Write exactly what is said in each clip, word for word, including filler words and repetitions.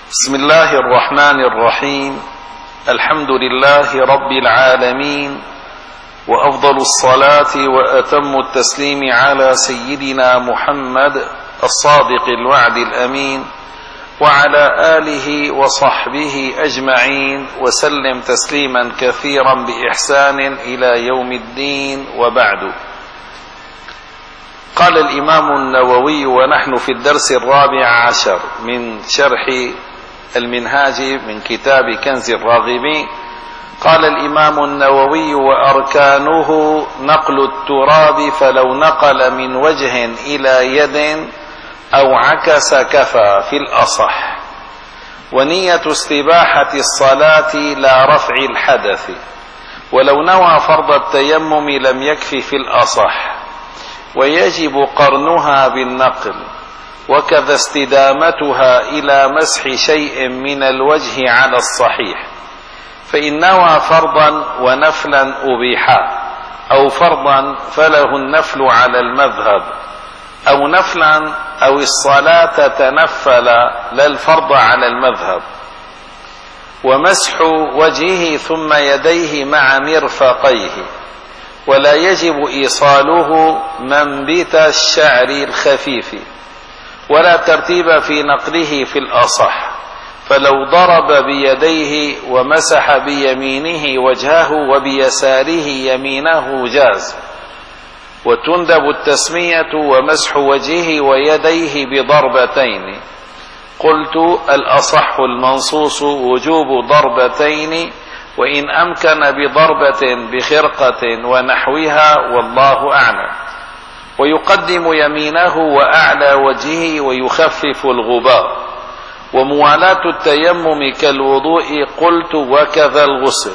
بسم الله الرحمن الرحيم. الحمد لله رب العالمين، وأفضل الصلاة وأتم التسليم على سيدنا محمد الصادق الوعد الأمين، وعلى آله وصحبه أجمعين، وسلم تسليما كثيرا بإحسان إلى يوم الدين، وبعد. قال الإمام النووي، ونحن في الدرس الرابع عشر من شرح المنهاج من كتاب كنز الراغبين، قال الإمام النووي: وأركانه نقل التراب، فلو نقل من وجه إلى يد أو عكس كفى في الأصح، ونية استباحة الصلاة لا رفع الحدث، ولو نوى فرض التيمم لم يكف في الأصح، ويجب قرنها بالنقل، وكذا استدامتها إلى مسح شيء من الوجه على الصحيح، فإن نوى فرضا ونفلا أبيحا، أو فرضا فله النفل على المذهب، أو نفلا أو الصلاة تنفل لا الفرض على المذهب، ومسح وجهه ثم يديه مع مرفقيه، ولا يجب إيصاله منبت الشعر الخفيف، ولا ترتيب في نقله في الأصح، فلو ضرب بيديه ومسح بيمينه وجهه وبيساره يمينه جاز، وتندب التسمية ومسح وجهه ويديه بضربتين. قلت: الأصح المنصوص وجوب ضربتين، وإن أمكن بضربة بخرقة ونحوها، والله أعلم، ويقدم يمينه وأعلى وجهه ويخفف الغبار، وموالاة التيمم كالوضوء. قلت: وكذا الغسل،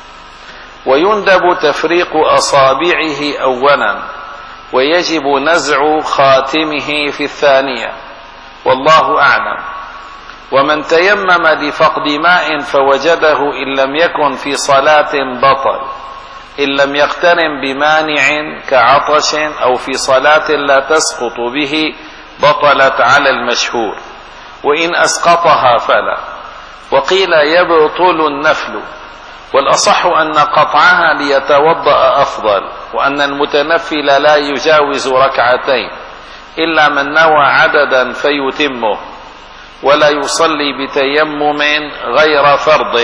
ويندب تفريق أصابعه أولا، ويجب نزع خاتمه في الثانية، والله أعلم. ومن تيمم لفقد ماء فوجده إن لم يكن في صلاة بطل، إن لم يقترن بمانع كعطش، أو في صلاة لا تسقط به بطلت على المشهور، وإن أسقطها فلا. وقيل يبطل النفل، والأصح أن قطعها ليتوضأ أفضل، وأن المتنفل لا يجاوز ركعتين إلا من نوى عددا فيتمه، ولا يصلي بتيمم غير فرض،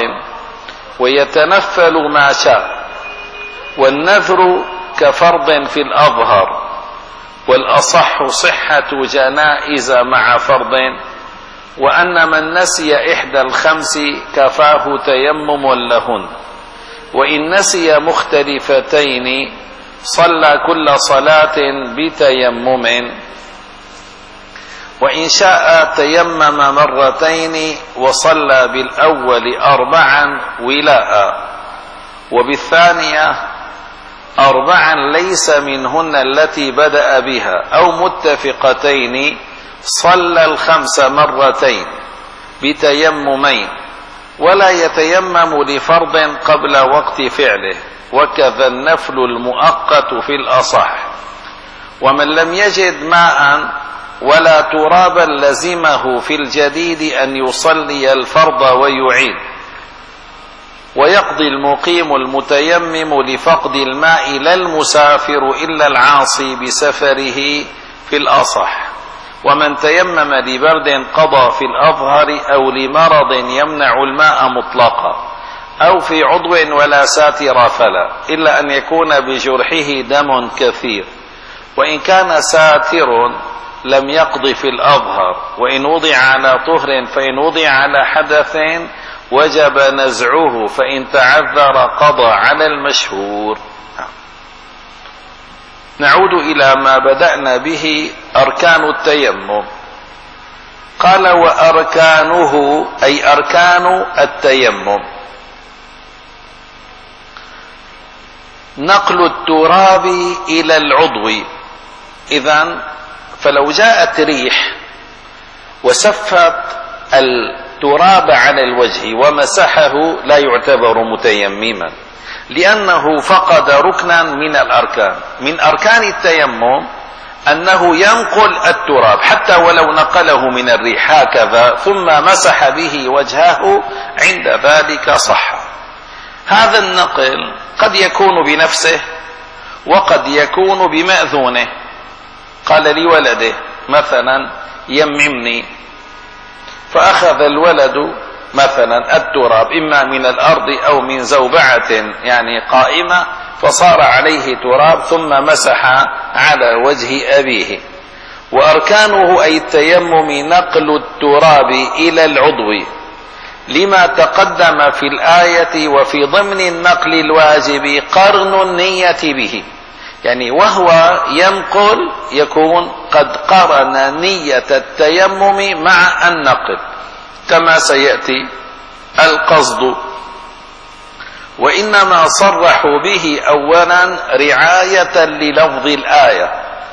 ويتنفل ما شاء. والنذر كفرض في الأظهر، والأصح صحة جنائز مع فرض، وأن من نسي إحدى الخمس كفاه تيمم لهن، وإن نسي مختلفتين صلى كل صلاة بتيمم، وإن شاء تيمم مرتين وصلى بالأول أربعا ولاء، وبالثانية أربعا ليس منهن التي بدأ بها، أو متفقتين صلى الخمس مرتين بتيممين، ولا يتيمم لفرض قبل وقت فعله، وكذا النفل المؤقت في الأصح. ومن لم يجد ماء ولا ترابا لزمه في الجديد أن يصلي الفرض ويعيد، ويقضي المقيم المتيمم لفقد الماء لا المسافر إلا العاصي بسفره في الأصح. ومن تيمم لبرد قضى في الأظهر، أو لمرض يمنع الماء مطلقا، أو في عضو ولا ساتر فلا، إلا أن يكون بجرحه دم كثير، وإن كان ساتر لم يقض في الأظهر، وإن وضع على طهر، فإن وضع على حدث وجب نزعه، فإن تعذر قضى على المشهور. نعود إلى ما بدأنا به، أركان التيمم. قال: وأركانه، أي أركان التيمم، نقل التراب إلى العضو. إذن فلو جاءت ريح وسفت التراب على الوجه ومسحه لا يعتبر متيمما، لأنه فقد ركنا من الأركان. من أركان التيمم أنه ينقل التراب حتى ولو نقله من الريح هكذا ثم مسح به وجهه، عند ذلك صح. هذا النقل قد يكون بنفسه وقد يكون بمأذونه. قال لولده مثلا يممني، فأخذ الولد مثلا التراب إما من الأرض أو من زوبعة يعني قائمة، فصار عليه تراب ثم مسح على وجه أبيه. وأركانه أي التيمم نقل التراب إلى العضو لما تقدم في الآية، وفي ضمن النقل الواجب قرن النية به، يعني وهو ينقل يكون قد قرن نية التيمم مع النقل كما سيأتي القصد. وإنما صرحوا به أولا رعاية للفظ الآية،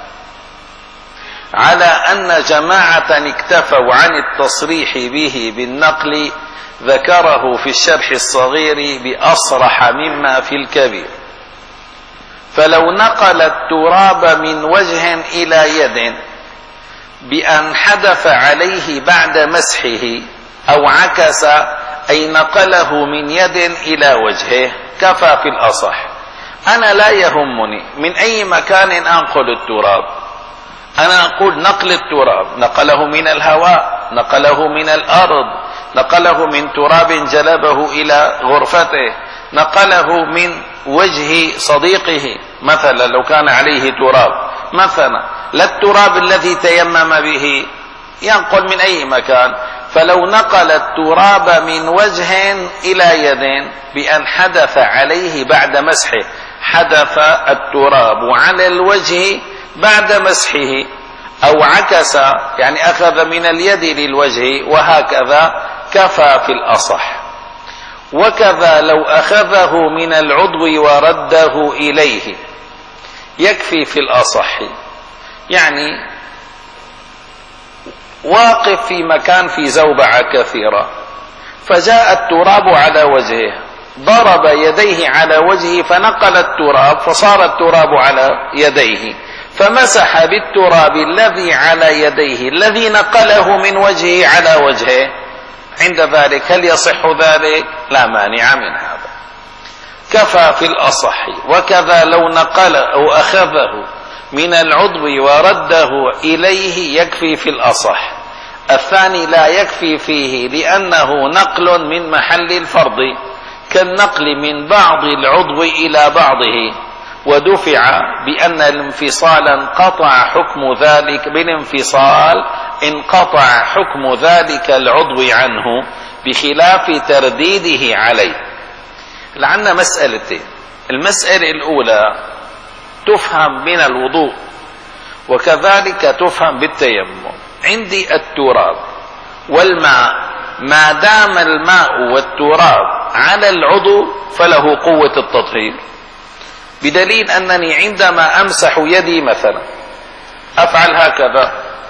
على أن جماعة اكتفوا عن التصريح به بالنقل ذكره في الشرح الصغير بأصرح مما في الكبير. فلو نقل التراب من وجه إلى يد بأن حدث عليه بعد مسحه أو عكس أي نقله من يد إلى وجهه كفى في الأصح. أنا لا يهمني من أي مكان أنقل التراب، أنا أقول نقل التراب نقله من الهواء، نقله من الأرض، نقله من تراب جلبه إلى غرفته، نقله من وجه صديقه مثلا لو كان عليه تراب مثلا، لا التراب الذي تيمم به، ينقل من أي مكان. فلو نقل التراب من وجه إلى يد بأن حدث عليه بعد مسحه، حدث التراب على الوجه بعد مسحه، أو عكس يعني أخذ من اليد للوجه وهكذا، كفى في الأصح. وكذا لو أخذه من العضو ورده إليه يكفي في الأصح. يعني واقف في مكان في زوبعة كثيرة، فجاء التراب على وجهه، ضرب يديه على وجهه فنقل التراب فصار التراب على يديه، فمسح بالتراب الذي على يديه الذي نقله من وجهه على وجهه، عند ذلك هل يصح ذلك؟ لا مانع من هذا، كفى في الأصح. وكذا لو نقل أو أخذه من العضو ورده إليه يكفي في الأصح. الثاني لا يكفي فيه لأنه نقل من محل الفرض، كالنقل من بعض العضو إلى بعضه، ودفع بأن الانفصال انقطع حكم ذلك، بالانفصال انقطع حكم ذلك العضو عنه بخلاف ترديده عليه. لعنا مسألتين، المسألة الأولى تفهم من الوضوء وكذلك تفهم بالتيمم. عندي التراب والماء، ما دام الماء والتراب على العضو فله قوة التطهير، بدليل أنني عندما أمسح يدي مثلا أفعل هكذا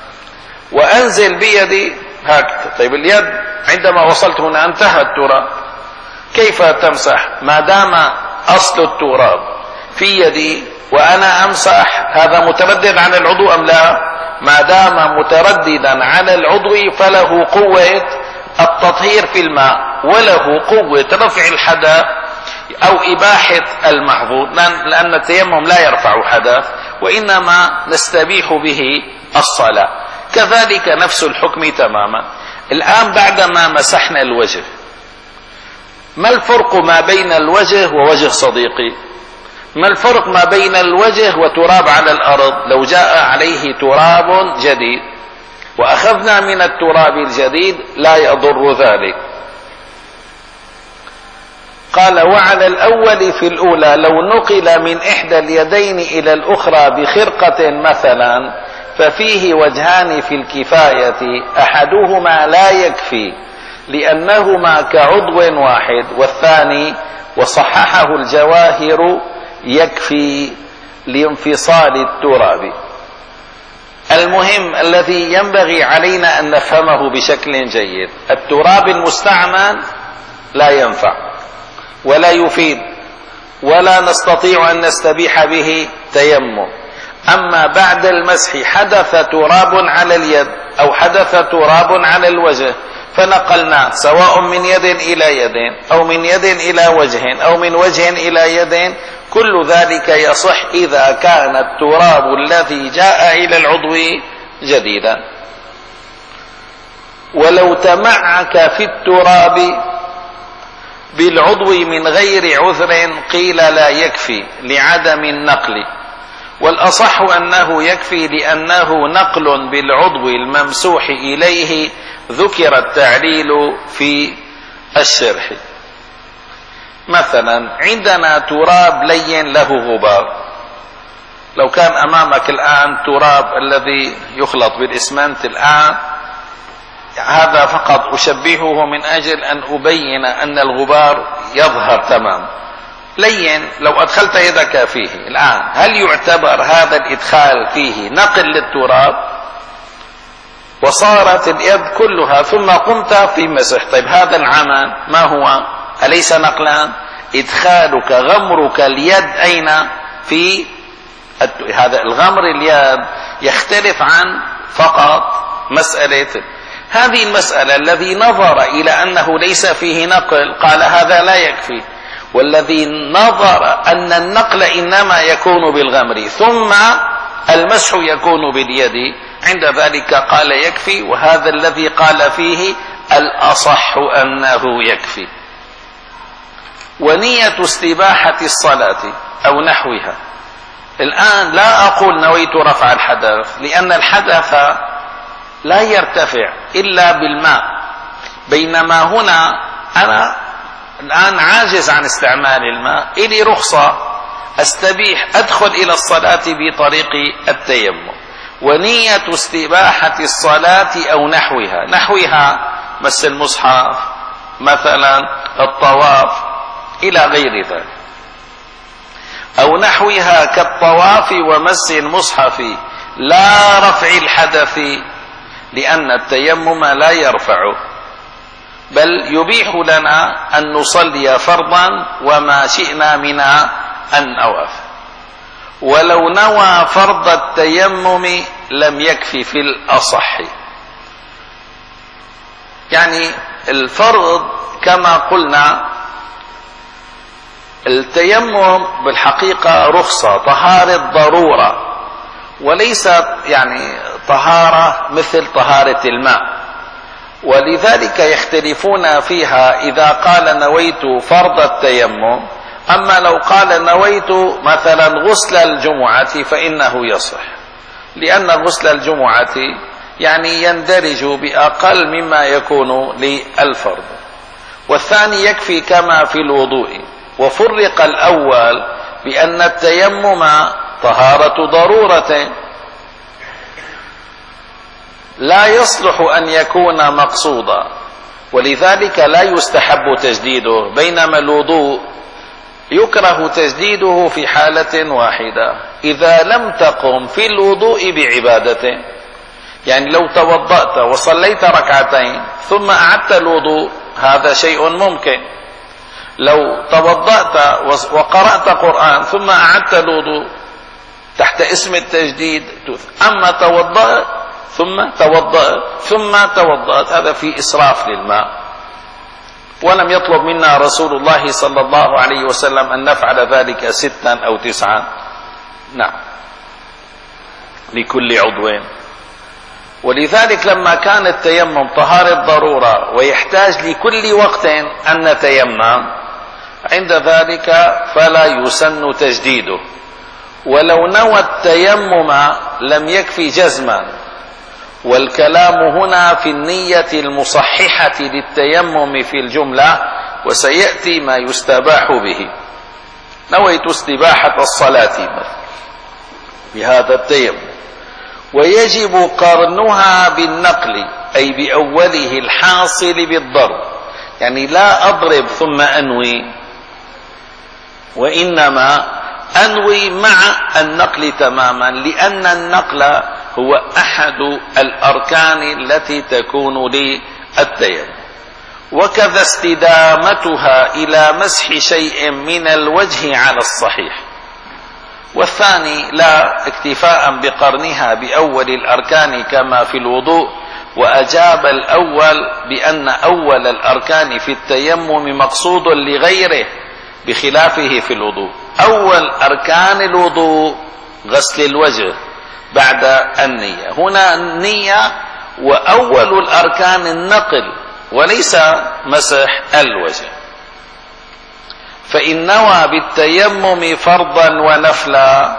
وأنزل بيدي هكذا، طيب اليد عندما وصلت هنا انتهى التراب، كيف تمسح ما دام أصل التراب في يدي وأنا أمسح؟ هذا متردد عن العضو أم لا؟ ما دام مترددا على العضو فله قوة التطهير في الماء وله قوة رفع الحدث أو إباحة المحظور، لأن التيمم لا يرفع حدث وإنما نستبيح به الصلاة. كذلك نفس الحكم تماما. الآن بعدما مسحنا الوجه، ما الفرق ما بين الوجه ووجه صديقي؟ ما الفرق ما بين الوجه وتراب على الأرض؟ لو جاء عليه تراب جديد وأخذنا من التراب الجديد لا يضر ذلك. قال وعلى الأول في الأولى لو نقل من إحدى اليدين إلى الأخرى بخرقة مثلا ففيه وجهان في الكفاية، أحدهما لا يكفي لأنهما كعضو واحد، والثاني وصححه الجواهر يكفي لانفصال التراب. المهم الذي ينبغي علينا أن نفهمه بشكل جيد، التراب المستعمل لا ينفع ولا يفيد ولا نستطيع أن نستبيح به تيمم. أما بعد المسح حدث تراب على اليد أو حدث تراب على الوجه فنقلنا سواء من يد إلى يد أو من يد إلى وجه أو من وجه إلى يد، كل ذلك يصح إذا كان التراب الذي جاء إلى العضو جديدا. ولو تمعك في التراب بالعضو من غير عذر قيل لا يكفي لعدم النقل، والأصح أنه يكفي لأنه نقل بالعضو الممسوح إليه ذكر التعليل في الشرح. مثلا عندنا تراب لين له غبار، لو كان أمامك الآن تراب الذي يخلط بالإسمنت الآن، هذا فقط أشبهه من أجل أن أبين أن الغبار يظهر تمام لين، لو أدخلت يدك فيه الآن هل يعتبر هذا الإدخال فيه نقل للتراب؟ وصارت اليد كلها ثم قمت في مسح. طيب هذا العمل ما هو؟ أليس نقلا؟ إدخالك غمرك اليد أين؟ في هذا الغمر اليد يختلف عن فقط مسألة هذه المسألة. الذي نظر إلى أنه ليس فيه نقل قال هذا لا يكفي، والذي نظر أن النقل إنما يكون بالغمر ثم المسح يكون باليد عند ذلك قال يكفي، وهذا الذي قال فيه الأصح أنه يكفي. ونية استباحة الصلاة أو نحوها، الآن لا أقول نويت رفع الحدث لأن الحدث لا يرتفع إلا بالماء، بينما هنا أنا الآن عاجز عن استعمال الماء، إلي رخصة أستبيح أدخل إلى الصلاة بطريق التيمم. ونية استباحة الصلاة أو نحوها، نحوها مس المصحف مثلا الطواف إلى غير ذلك، أو نحوها كالطواف ومس المصحف لا رفع الحدث، لأن التيمم لا يرفعه بل يبيح لنا أن نصلي فرضا وما شئنا من أن نوف. ولو نوى فرض التيمم لم يكفي في الأصح، يعني الفرض كما قلنا التيمم بالحقيقة رخصة طهارة ضرورة، وليست يعني طهارة مثل طهارة الماء، ولذلك يختلفون فيها إذا قال نويت فرض التيمم. أما لو قال نويت مثلا غسل الجمعة فإنه يصح، لأن غسل الجمعة يعني يندرج بأقل مما يكون للفرض، والثاني يكفي كما في الوضوء. وفرق الأول بأن التيمم طهارة ضرورة لا يصلح أن يكون مقصودا، ولذلك لا يستحب تجديده، بينما الوضوء يكره تجديده في حالة واحدة إذا لم تقم في الوضوء بعبادته. يعني لو توضأت وصليت ركعتين ثم أعدت الوضوء هذا شيء ممكن، لو توضأت وقرأت قرآن ثم أعدت الوضوء تحت اسم التجديد. أما توضأت ثم توضأت ثم توضأت هذا في إسراف للماء، ولم يطلب منا رسول الله صلى الله عليه وسلم أن نفعل ذلك ستا أو تسعا، نعم لكل عضو. ولذلك لما كان التيمم طهارة ضرورة ويحتاج لكل وقت أن نتيمم، عند ذلك فلا يسن تجديده. ولو نوى التيمم لم يكفي جزما، والكلام هنا في النية المصححة للتيمم في الجملة، وسيأتي ما يستباح به. نويت استباحة الصلاة بهذا التيمم، ويجب قرنها بالنقل أي بأوله الحاصل بالضرب، يعني لا أضرب ثم أنوي، وإنما أنوي مع النقل تماما، لأن النقل هو أحد الأركان التي تكون للتيمم. وكذا استدامتها إلى مسح شيء من الوجه على الصحيح، والثاني لا اكتفاء بقرنها بأول الأركان كما في الوضوء، وأجاب الأول بأن أول الأركان في التيمم مقصود لغيره بخلافه في الوضوء. أول أركان الوضوء غسل الوجه بعد النية، هنا النية، وأول الأركان النقل وليس مسح الوجه. فإن نوى بالتيمم فرضا ونفلا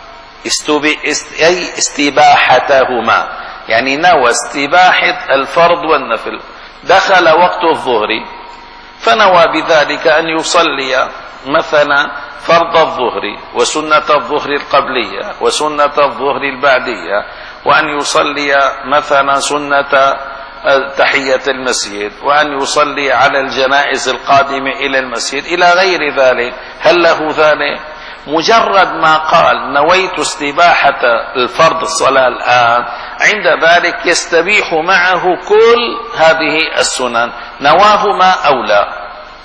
أي استباحتهما، يعني نوى استباحة الفرض والنفل. دخل وقت الظهر فنوى بذلك أن يصلي مثلا فرض الظهر وسنة الظهر القبلية وسنة الظهر البعدية، وأن يصلي مثلا سنة تحية المسجد، وأن يصلي على الجنائز القادمة إلى المسجد إلى غير ذلك. هل له ذلك؟ مجرد ما قال نويت استباحة الفرض الصلاة الآن، عند ذلك يستبيح معه كل هذه السنن، نواهما أو لا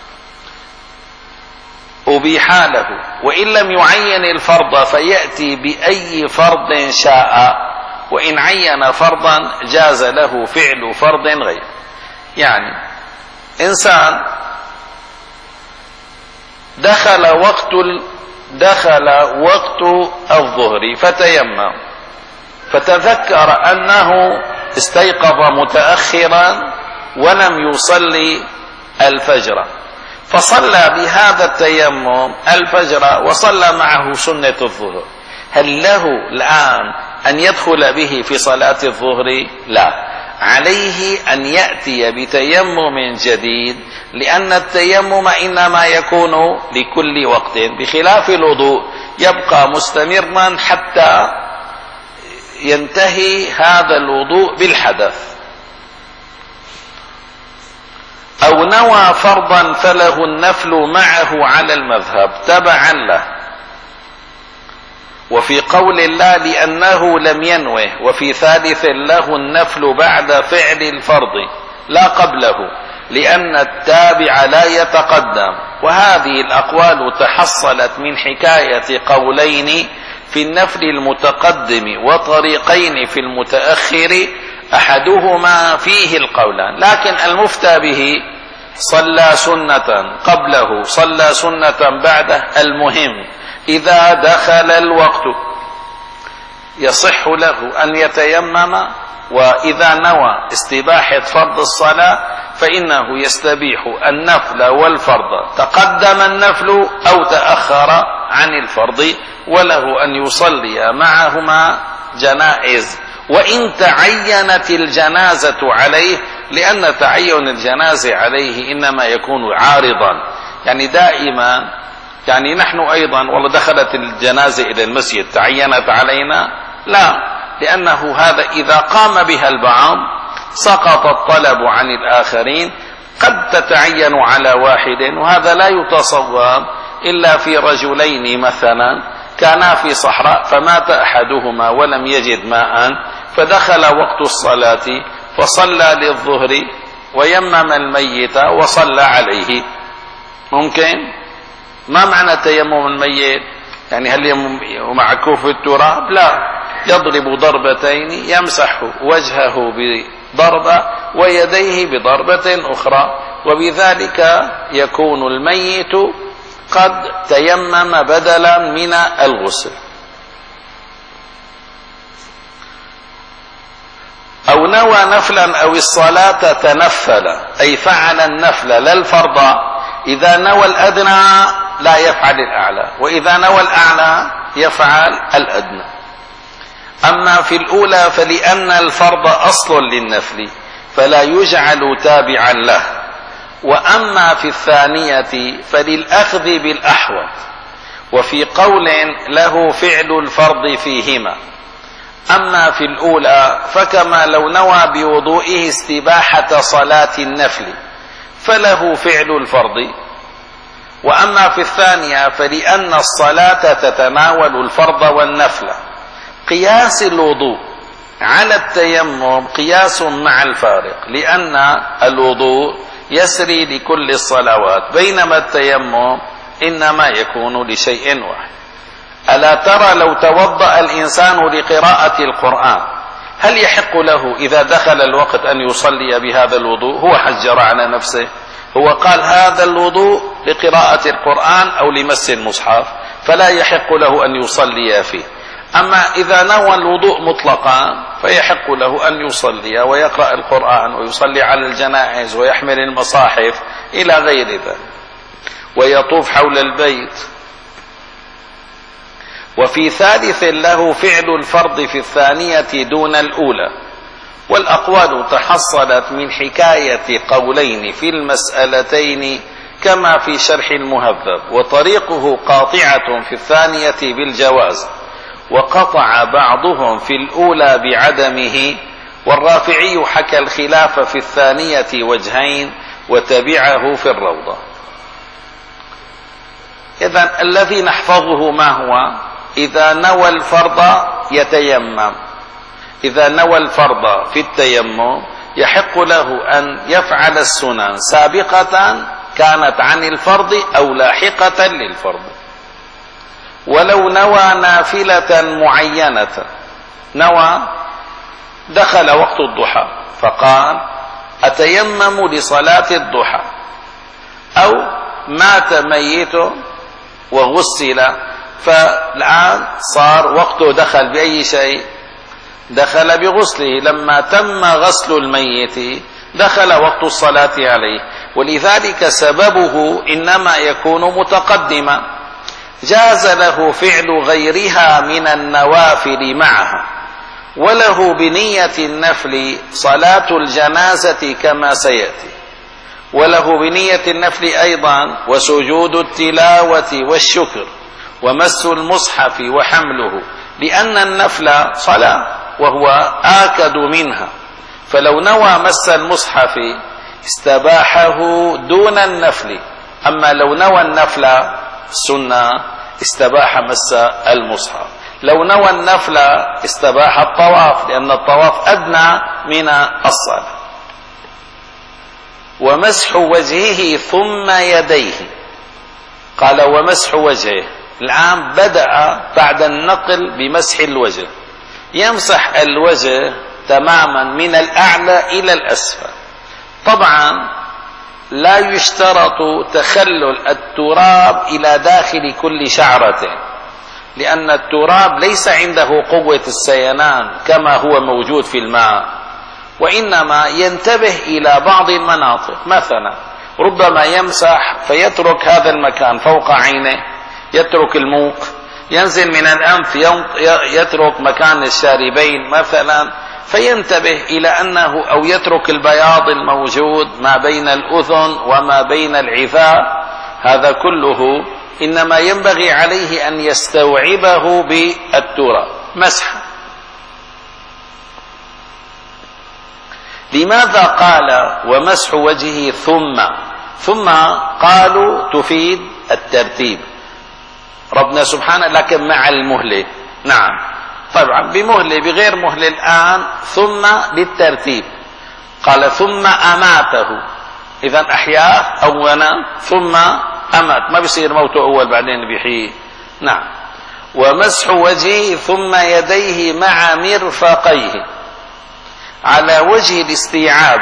أبيح له. وإن لم يعين الفرض فيأتي بأي فرض شاء، وإن عين فرضا جاز له فعل فرض غير. يعني إنسان دخل وقت دخل وقت الظهر فتيمم، فتذكر أنه استيقظ متأخرا ولم يصلي الفجر، فصلى بهذا التيمم الفجر وصلى معه سنة الظهر. هل له الآن أن يدخل به في صلاة الظهر؟ لا، عليه أن يأتي بتيمم جديد، لأن التيمم إنما يكون لكل وقت، بخلاف الوضوء يبقى مستمرا حتى ينتهي هذا الوضوء بالحدث. أو نوى فرضا فله النفل معه على المذهب تبعا له. وفي قول الله لأنه لم ينوه، وفي ثالث له النفل بعد فعل الفرض لا قبله، لأن التابع لا يتقدم. وهذه الأقوال تحصلت من حكاية قولين في النفل المتقدم وطريقين في المتأخر، أحدهما فيه القولان، لكن المفتى به صلى سنة قبله صلى سنة بعده. المهم إذا دخل الوقت يصح له أن يتيمم، وإذا نوى استباحة فرض الصلاة فإنه يستبيح النفل والفرض، تقدم النفل أو تأخر عن الفرض، وله أن يصلي معهما جنائز وإن تعينت الجنازة عليه، لأن تعين الجنازة عليه إنما يكون عارضا. يعني دائما يعني نحن أيضا والله دخلت الجنازة إلى المسجد تعينت علينا؟ لا، لأنه هذا إذا قام بها البعض سقط الطلب عن الآخرين، قد تتعين على واحد، وهذا لا يتصور إلا في رجلين مثلا كانا في صحراء فمات أحدهما ولم يجد ماء، فدخل وقت الصلاة فصلى للظهر ويمم الميت وصلى عليه. ممكن؟ ما معنى تيمم الميت؟ يعني هل مع كوف التراب؟ لا، يضرب ضربتين، يمسح وجهه بضربة ويديه بضربة أخرى، وبذلك يكون الميت قد تيمم بدلا من الغسل. أو نوى نفلا أو الصلاة تنفل، أي فعل النفل لا الفرض. إذا نوى الأدنى لا يفعل الأعلى، وإذا نوى الأعلى يفعل الأدنى. أما في الأولى فلأن الفرض أصل للنفل فلا يجعل تابعا له، وأما في الثانية فللأخذ بالأحوط، وفي قول له فعل الفرض فيهما. أما في الأولى فكما لو نوى بوضوئه استباحة صلاة النفل فله فعل الفرض. وأما في الثانية فلأن الصلاة تتناول الفرض والنفل. قياس الوضوء على التيمم قياس مع الفارق، لأن الوضوء يسري لكل الصلوات، بينما التيمم إنما يكون لشيء واحد. ألا ترى لو توضأ الإنسان لقراءة القرآن هل يحق له إذا دخل الوقت أن يصلي بهذا الوضوء؟ هو حجر على نفسه، هو قال هذا الوضوء لقراءة القرآن أو لمس المصحف، فلا يحق له أن يصلي فيه. أما إذا نوى الوضوء مطلقا فيحق له أن يصلي ويقرأ القرآن ويصلي على الجنائز ويحمل المصاحف إلى غير ذلك ويطوف حول البيت. وفي ثالث له فعل الفرض في الثانية دون الأولى، والأقوال تحصلت من حكاية قولين في المسألتين كما في شرح المهذب، وطريقه قاطعة في الثانية بالجواز، وقطع بعضهم في الأولى بعدمه، والرافعي حكى الخلاف في الثانية وجهين وتبعه في الروضة. إذن الذي نحفظه ما هو؟ إذا نوى الفرض يتيمم، إذا نوى الفرض في التيمم يحق له أن يفعل السنن سابقة كانت عن الفرض أو لاحقة للفرض. ولو نوى نافلة معينة، نوى دخل وقت الضحى فقال أتيمم لصلاة الضحى، أو مات ميت وغسل فالآن صار وقته دخل بأي شيء؟ دخل بغسله، لما تم غسل الميت دخل وقت الصلاة عليه، ولذلك سببه إنما يكون متقدما. جاز له فعل غيرها من النوافل معها، وله بنية النفل صلاة الجنازة كما سيأتي، وله بنية النفل أيضا وسجود التلاوة والشكر ومس المصحف وحمله، لأن النفل صلاة وهو آكد منها، فلو نوى مس المصحف استباحه دون النفل. أما لو نوى النفل السنة استباح مس المصحف، لو نوى النفل استباح الطواف، لأن الطواف أدنى من الصلاة. ومسح وجهه ثم يديه، قال ومسح وجهه، الآن بدأ بعد النقل بمسح الوجه، يمسح الوجه تماما من الأعلى إلى الأسفل. طبعا لا يشترط تخلل التراب إلى داخل كل شعرة، لأن التراب ليس عنده قوة السيلان كما هو موجود في الماء، وإنما ينتبه إلى بعض المناطق. مثلا ربما يمسح فيترك هذا المكان فوق عينه، يترك الموق، ينزل من الأنف يترك مكان الشاربين مثلا، فينتبه إلى أنه أو يترك البياض الموجود ما بين الأذن وما بين العذاء. هذا كله إنما ينبغي عليه أن يستوعبه بالتراب مسحا. لماذا قال ومسح وجهه ثم ثم قالوا تفيد الترتيب، ربنا سبحانه لكن مع المهلة. نعم طبعا بمهلة بغير مهلة الآن، ثم للترتيب. قال ثم أماته، إذا أحياه أولا ثم أمات، ما بيصير موته أول بعدين بيحييه. نعم. ومسح وجهه ثم يديه مع مرفقيه على وجه الاستيعاب،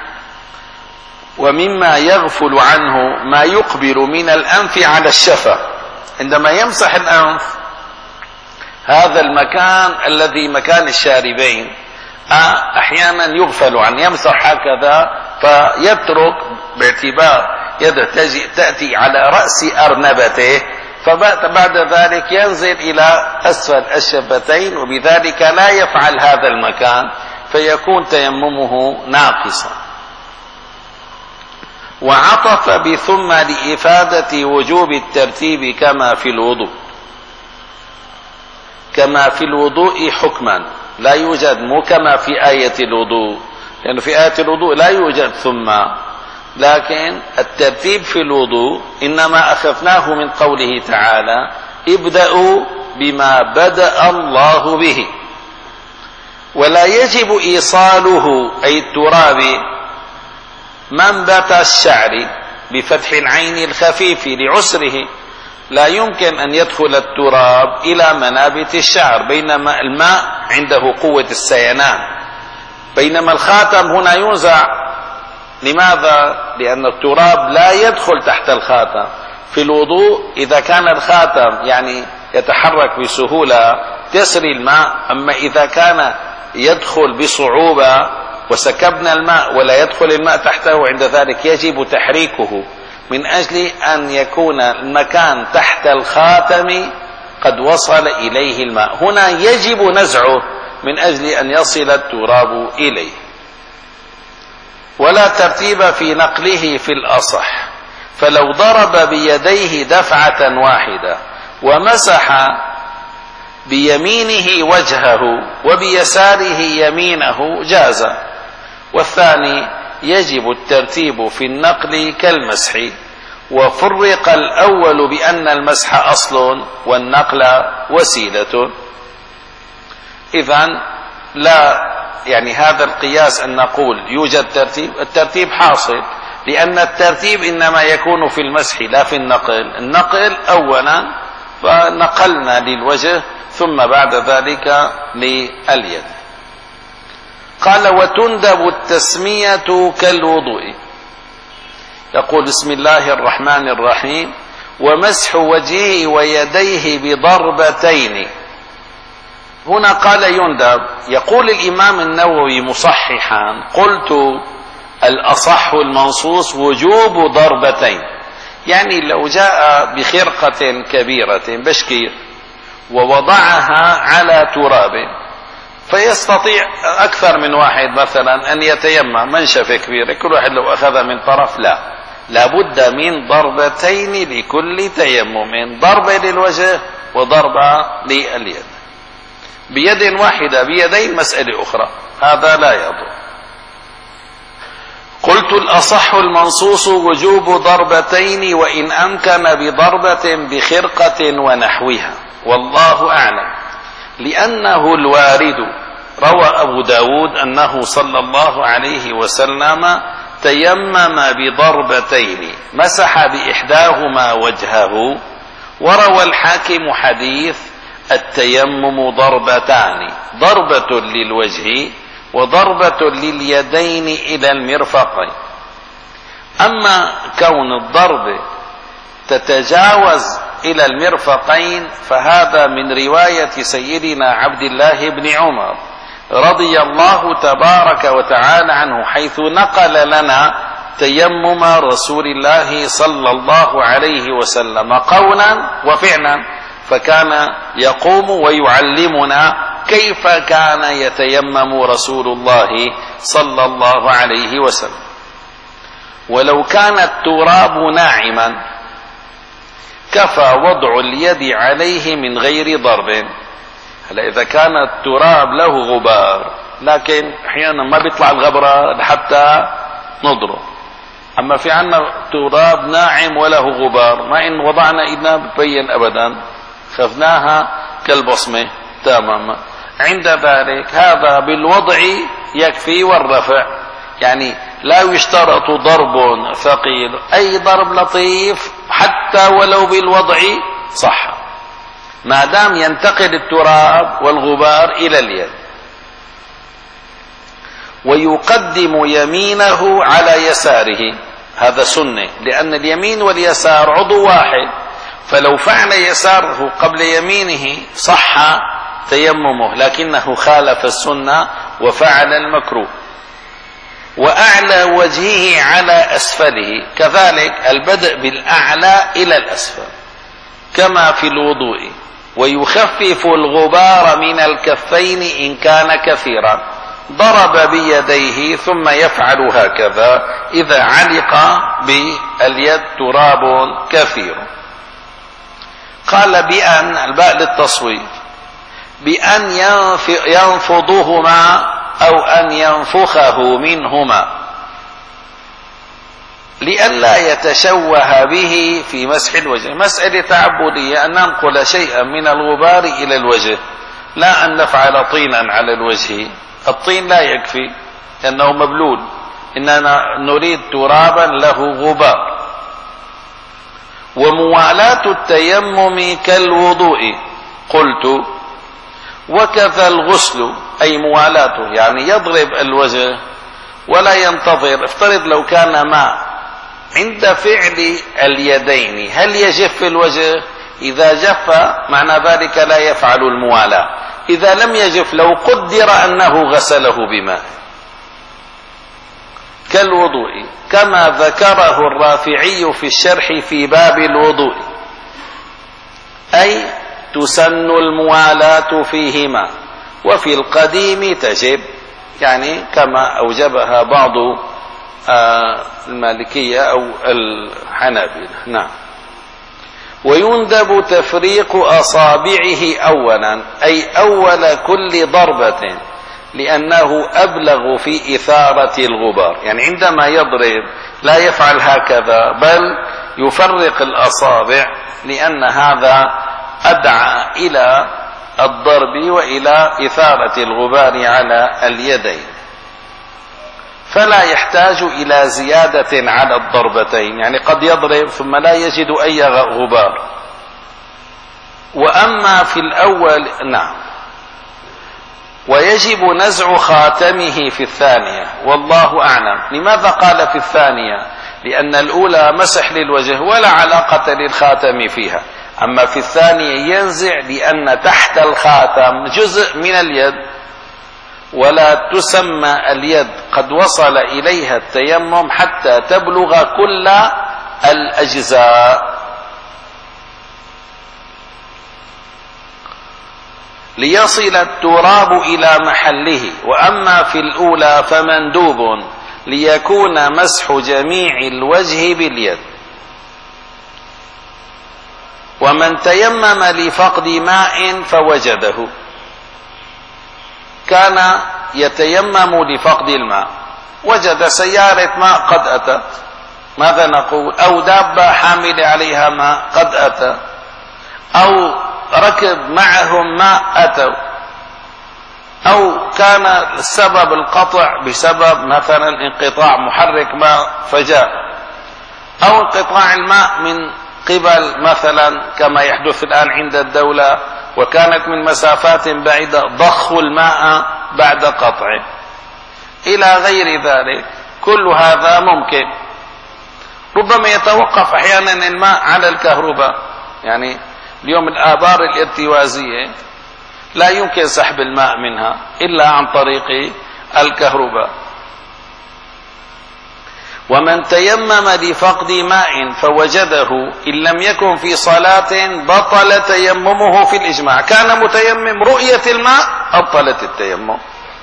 ومما يغفل عنه ما يقبل من الأنف على الشفة. عندما يمسح الأنف هذا المكان الذي مكان الشاربين أحيانا يغفل عنه، يمسح هكذا فيترك باعتبار يده تأتي على رأس أرنبته، فبعد ذلك ينزل إلى أسفل الشفتين، وبذلك لا يفعل هذا المكان فيكون تيممه ناقصا. وعطف بثم لإفادة وجوب الترتيب كما في الوضوء، كما في الوضوء حكما، لا يوجد مو كما في آية الوضوء، لأنه في آية الوضوء لا يوجد ثم، لكن الترتيب في الوضوء إنما أخذناه من قوله تعالى ابدأوا بما بدأ الله به. ولا يجب إيصاله أي التراب منبت الشعر بفتح العين الخفيف لعسره، لا يمكن أن يدخل التراب إلى منابت الشعر، بينما الماء عنده قوة السيلان، بينما الخاتم هنا ينزع. لماذا؟ لأن التراب لا يدخل تحت الخاتم. في الوضوء إذا كان الخاتم يعني يتحرك بسهولة يسري الماء، أما إذا كان يدخل بصعوبة وسكبنا الماء ولا يدخل الماء تحته، عند ذلك يجب تحريكه من أجل أن يكون المكان تحت الخاتم قد وصل إليه الماء. هنا يجب نزعه من أجل أن يصل التراب إليه. ولا ترتيب في نقله في الأصح، فلو ضرب بيديه دفعة واحدة ومسح بيمينه وجهه وبيساره يمينه جاز. والثاني يجب الترتيب في النقل كالمسح، وفرق الأول بأن المسح أصل والنقل وسيلة. إذن لا يعني هذا القياس أن نقول يوجد ترتيب، الترتيب حاصل، لأن الترتيب إنما يكون في المسح لا في النقل. النقل أولا فنقلنا للوجه ثم بعد ذلك لليد. قال وتندب التسمية كالوضوء. يقول بسم الله الرحمن الرحيم ومسح وجهه ويديه بضربتين. هنا قال يندب. يقول الإمام النووي مصححا قلت الأصح المنصوص وجوب ضربتين، يعني لو جاء بخرقة كبيرة بشكير ووضعها على تراب فيستطيع أكثر من واحد مثلا أن يتيمم منشفة كبيرة، كل واحد لو أخذ من طرف لا، لابد من ضربتين لكل تيمم، ضربة للوجه وضربة لليد. بيد واحدة بيدين مسألة أخرى، هذا لا يضر. قلت الأصح المنصوص وجوب ضربتين وإن أمكن بضربة بخرقة ونحوها، والله أعلم، لأنه الوارد روى أبو داود أنه صلى الله عليه وسلم تيمم بضربتين مسح بإحداهما وجهه، وروى الحاكم حديث التيمم ضربتان، ضربة للوجه وضربة لليدين إلى المرفقين. أما كون الضرب تتجاوز إلى المرفقين فهذا من رواية سيدنا عبد الله بن عمر رضي الله تبارك وتعالى عنه، حيث نقل لنا تيمم رسول الله صلى الله عليه وسلم قولا وفعلا، فكان يقوم ويعلمنا كيف كان يتيمم رسول الله صلى الله عليه وسلم. ولو كان التراب ناعما كفى وضع اليد عليه من غير ضرب. هلا إذا كان التراب له غبار، لكن أحيانا ما بيطلع الغبرة حتى نضرب، أما في عنا تراب ناعم وله غبار، ما إن وضعنا إيدنا ببين أبدا، خذناها كالبصمة تماما. عند ذلك هذا بالوضع يكفي والرفع، يعني لا يشترط ضرب ثقيل، أي ضرب لطيف حتى ولو بالوضع صح، ما دام ينتقل التراب والغبار إلى اليد. ويقدم يمينه على يساره، هذا سنة، لأن اليمين واليسار عضو واحد، فلو فعل يساره قبل يمينه صح تيممه، لكنه خالف السنة وفعل المكروه. وأعلى وجهه على أسفله، كذلك البدء بالأعلى إلى الأسفل كما في الوضوء. ويخفف الغبار من الكفين إن كان كثيرا، ضرب بيديه ثم يفعل هكذا إذا علق باليد تراب كثير. قال بأن الباء للتصوير، بأن ينفضهما أو أن ينفخه منهما لئلا يتشوه به في مسح الوجه. مسألة تعبدية أن ننقل شيئا من الغبار إلى الوجه، لا أن نفعل طينا على الوجه، الطين لا يكفي لأنه مبلول، إننا نريد ترابا له غبار. وموالاة التيمم كالوضوء. قلت وكذا الغسل، أي موالاته يعني يضرب الوجه ولا ينتظر. افترض لو كان ماء عند فعل اليدين هل يجف الوجه؟ إذا جف معنى ذلك لا يفعل الموالاة. إذا لم يجف لو قدر أنه غسله بماء كالوضوء، كما ذكره الرافعي في الشرح في باب الوضوء، أي تسن الموالاة فيهما، وفي القديم تجب، يعني كما أوجبها بعض المالكية أو الحنابلة. نعم. ويندب تفريق أصابعه أولا، أي أول كل ضربة، لأنه أبلغ في إثارة الغبار. يعني عندما يضرب لا يفعل هكذا، بل يفرق الأصابع، لأن هذا أدعى إلى الضرب وإلى إثارة الغبار على اليدين، فلا يحتاج إلى زيادة على الضربتين. يعني قد يضرب ثم لا يجد أي غبار. وأما في الأول نعم. ويجب نزع خاتمه في الثانية، والله أعلم. لماذا قال في الثانية؟ لأن الأولى مسح للوجه ولا علاقة للخاتم فيها، أما في الثانية ينزع لأن تحت الخاتم جزء من اليد، ولا تسمى اليد قد وصل إليها التيمم حتى تبلغ كل الأجزاء. ليصل التراب إلى محله. وأما في الأولى فمندوب ليكون مسح جميع الوجه باليد. ومن تيمم لفقد ماء فوجده، كان يتيمم لفقد الماء، وجد سيارة ماء قد أتت، ماذا نقول؟ أو دابة حامل عليها ماء قد أتى، أو ركب معهم ماء أتوا، أو كان السبب القطع بسبب مثلا انقطاع محرك ماء فجاء، أو انقطاع الماء من قبل مثلا كما يحدث الآن عند الدولة، وكانت من مسافات بعيدة ضخوا الماء بعد قطعه إلى غير ذلك. كل هذا ممكن. ربما يتوقف أحيانا الماء على الكهرباء، يعني اليوم الآبار الارتوازية لا يمكن سحب الماء منها إلا عن طريق الكهرباء. ومن تيمم لفقد ماء فوجده إن لم يكن في صلاة بطل تيممه في الإجماع. كان متيمم رؤية الماء أبطلت التيمم.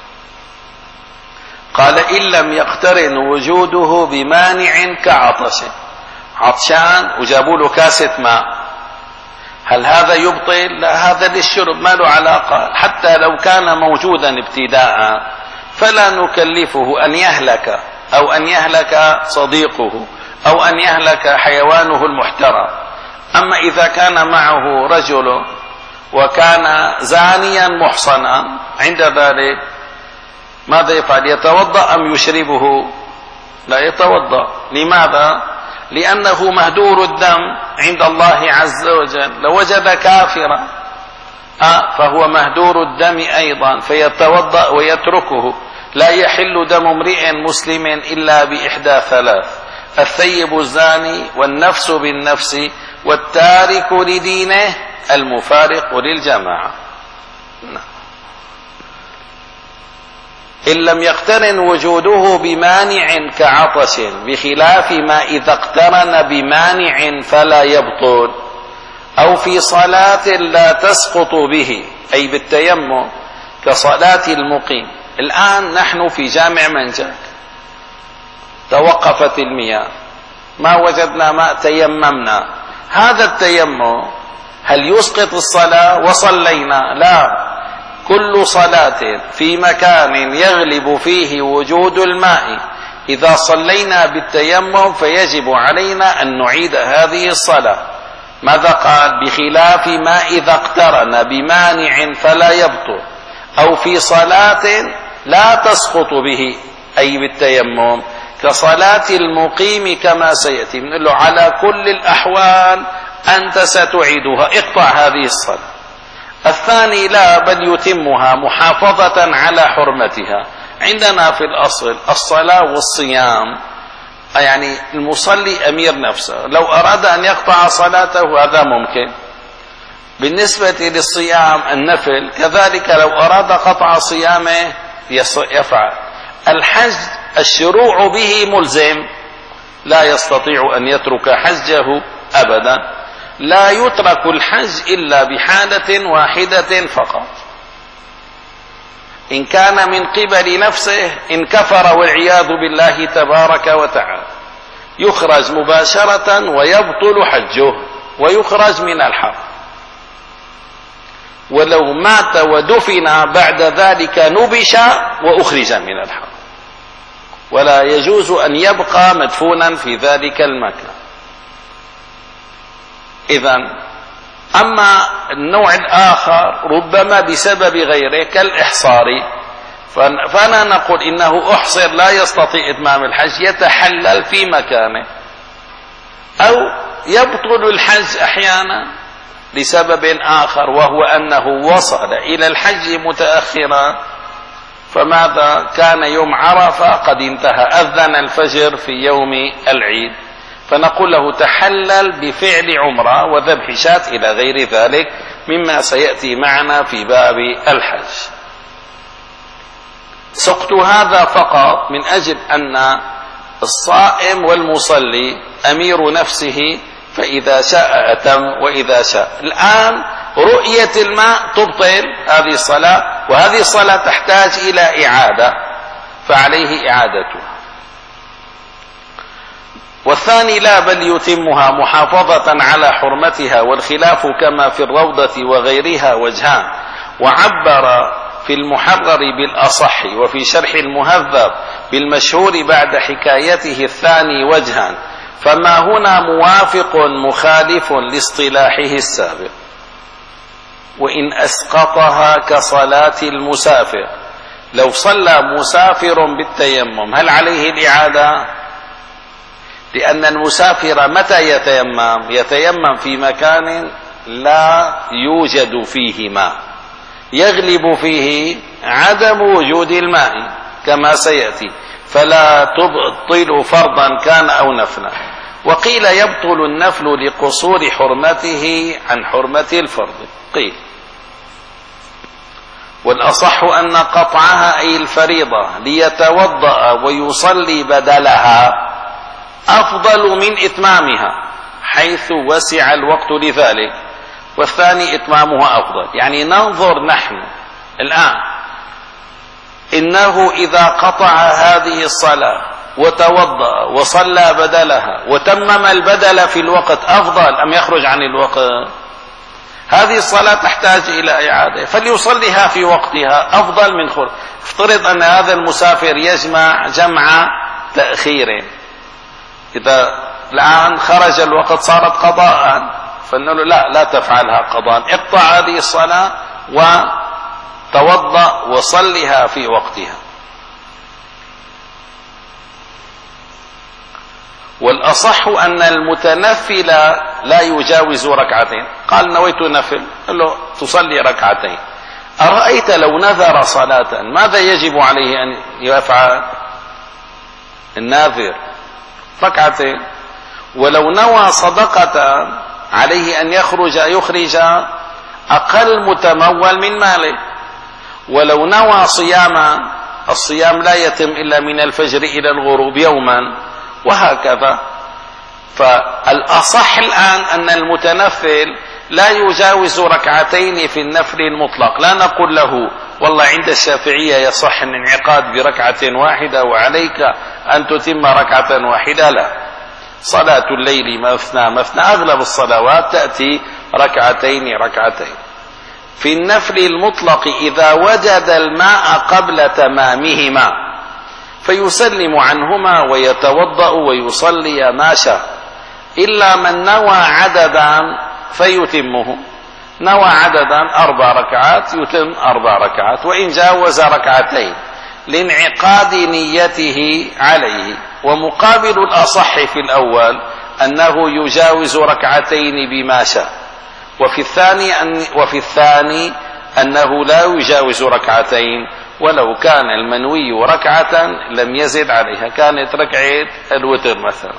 قال إن لم يقترن وجوده بمانع كعطش، عطشان وجابوا له كاسة ماء، هل هذا يبطل؟ لا، هذا للشرب ما له علاقة. حتى لو كان موجودا ابتداء فلا نكلفه أن يهلك، أو أن يهلك صديقه، أو أن يهلك حيوانه المحترم. أما إذا كان معه رجل وكان زانيا محصنا، عند ذلك ماذا يفعل؟ يتوضأ أم يشربه؟ لا يتوضأ. لماذا؟ لأنه مهدور الدم عند الله عز وجل. لو وجد كافرا آه فهو مهدور الدم أيضا، فيتوضأ ويتركه. لا يحل دم امرئ مسلم إلا بإحدى ثلاث: الثيب الزاني، والنفس بالنفس، والتارك لدينه، المفارق للجماعة. إن لم يقترن وجوده بمانع كعطش، بخلاف ما إذا اقترن بمانع فلا يبطل. أو في صلاة لا تسقط به، أي بالتيمم، كصلاة المقيم. الآن نحن في جامع منجاك، توقفت المياه، ما وجدنا ماء، تيممنا. هذا التيمم هل يسقط الصلاة وصلينا؟ لا. كل صلاة في مكان يغلب فيه وجود الماء إذا صلينا بالتيمم فيجب علينا أن نعيد هذه الصلاة. ماذا قال؟ بخلاف ما إذا اقترن بمانع فلا يبطل. أو في صلاة لا تسقط به، أي بالتيمم، كصلاة المقيم كما سيأتي. بنقول له على كل الأحوال أنت ستعيدها، اقطع هذه الصلاة. الثاني لا، بل يتمها محافظة على حرمتها. عندنا في الأصل الصلاة والصيام، يعني المصلي أمير نفسه، لو أراد أن يقطع صلاته هذا ممكن. بالنسبة للصيام النفل كذلك، لو أراد قطع صيامه يفعل. الحج الشروع به ملزم، لا يستطيع أن يترك حجه أبدا. لا يترك الحج إلا بحالة واحدة فقط، إن كان من قبل نفسه إن كفر والعياذ بالله تبارك وتعالى، يخرج مباشرة ويبطل حجه ويخرج من الحرم. ولو مات ودفن بعد ذلك نبش وأخرج من الحرم، ولا يجوز أن يبقى مدفونا في ذلك المكان. إذن أما النوع الآخر ربما بسبب غيره كالإحصار، فأنا نقول إنه أحصر لا يستطيع إتمام الحج، يتحلل في مكانه، أو يبطل الحج أحيانا لسبب آخر، وهو أنه وصل إلى الحج متأخرا. فماذا كان يوم عرفة قد انتهى، أذن الفجر في يوم العيد، فنقول له تحلل بفعل عمرة وذبح شاة إلى غير ذلك مما سيأتي معنا في باب الحج. سقط هذا فقط من أجل أن الصائم والمصلي أمير نفسه، فإذا شاء أتم وإذا شاء. الآن رؤية الماء تبطل هذه الصلاة، وهذه الصلاة تحتاج إلى إعادة، فعليه إعادتها. والثاني لا، بل يتمها محافظة على حرمتها. والخلاف كما في الروضة وغيرها وجهان، وعبر في المحرر بالأصح، وفي شرح المهذب بالمشهور بعد حكايته الثاني وجهان، فما هنا موافق مخالف لاصطلاحه السابق. وإن أسقطها كصلاة المسافر، لو صلى مسافر بالتيمم هل عليه الإعادة؟ لأن المسافر متى يتيمم؟ يتيمم في مكان لا يوجد فيه ماء، يغلب فيه عدم وجود الماء كما سيأتي، فلا تبطل فرضا كان أو نفلا. وقيل يبطل النفل لقصور حرمته عن حرمة الفرض. قيل والأصح أن قطعها أي الفريضة ليتوضأ ويصلي بدلها أفضل من إتمامها، حيث وسع الوقت لذلك، والثاني إتمامها أفضل. يعني ننظر نحن الآن، إنه إذا قطع هذه الصلاة وتوضأ وصلى بدلها وتمم البدل في الوقت أفضل أم يخرج عن الوقت؟ هذه الصلاة تحتاج إلى إعادة، فليصليها في وقتها أفضل من خروج. افترض أن هذا المسافر يجمع جمع تأخير، إذا الآن خرج الوقت صارت قضاء، فنقول له لا لا تفعلها قضاء، اقطع هذه الصلاة وتوضأ وصلها في وقتها. والأصح أن المتنفل لا يجاوز ركعتين. قال نويت نفل، قال له تصلي ركعتين. أرأيت لو نذر صلاة ماذا يجب عليه أن يفعل؟ الناذر ركعتين. ولو نوى صدقة عليه أن يخرج يخرج أقل متمول من ماله. ولو نوى صياما، الصيام لا يتم إلا من الفجر إلى الغروب يوما، وهكذا. فالأصح الآن أن المتنفل لا يجاوز ركعتين في النفل المطلق. لا نقول له والله عند الشافعية يصح الانعقاد بركعة واحدة وعليك أن تتم ركعة واحدة، لا. صلاة الليل مثنى مثنى، أغلب الصلوات تأتي ركعتين ركعتين. في النفل المطلق إذا وجد الماء قبل تمامهما فيسلم عنهما ويتوضأ ويصلي ما شاء، إلا من نوى عددا فيتمه. نوى عددا أربع ركعات يتم أربع ركعات، وإن جاوز ركعتين لانعقاد نيته عليه ومقابل الأصح في الأول أنه يجاوز ركعتين بما شاء، وفي الثاني أن وفي الثاني أنه لا يجاوز ركعتين، ولو كان المنوي ركعة لم يزد عليها، كانت ركعة الوتر مثلا.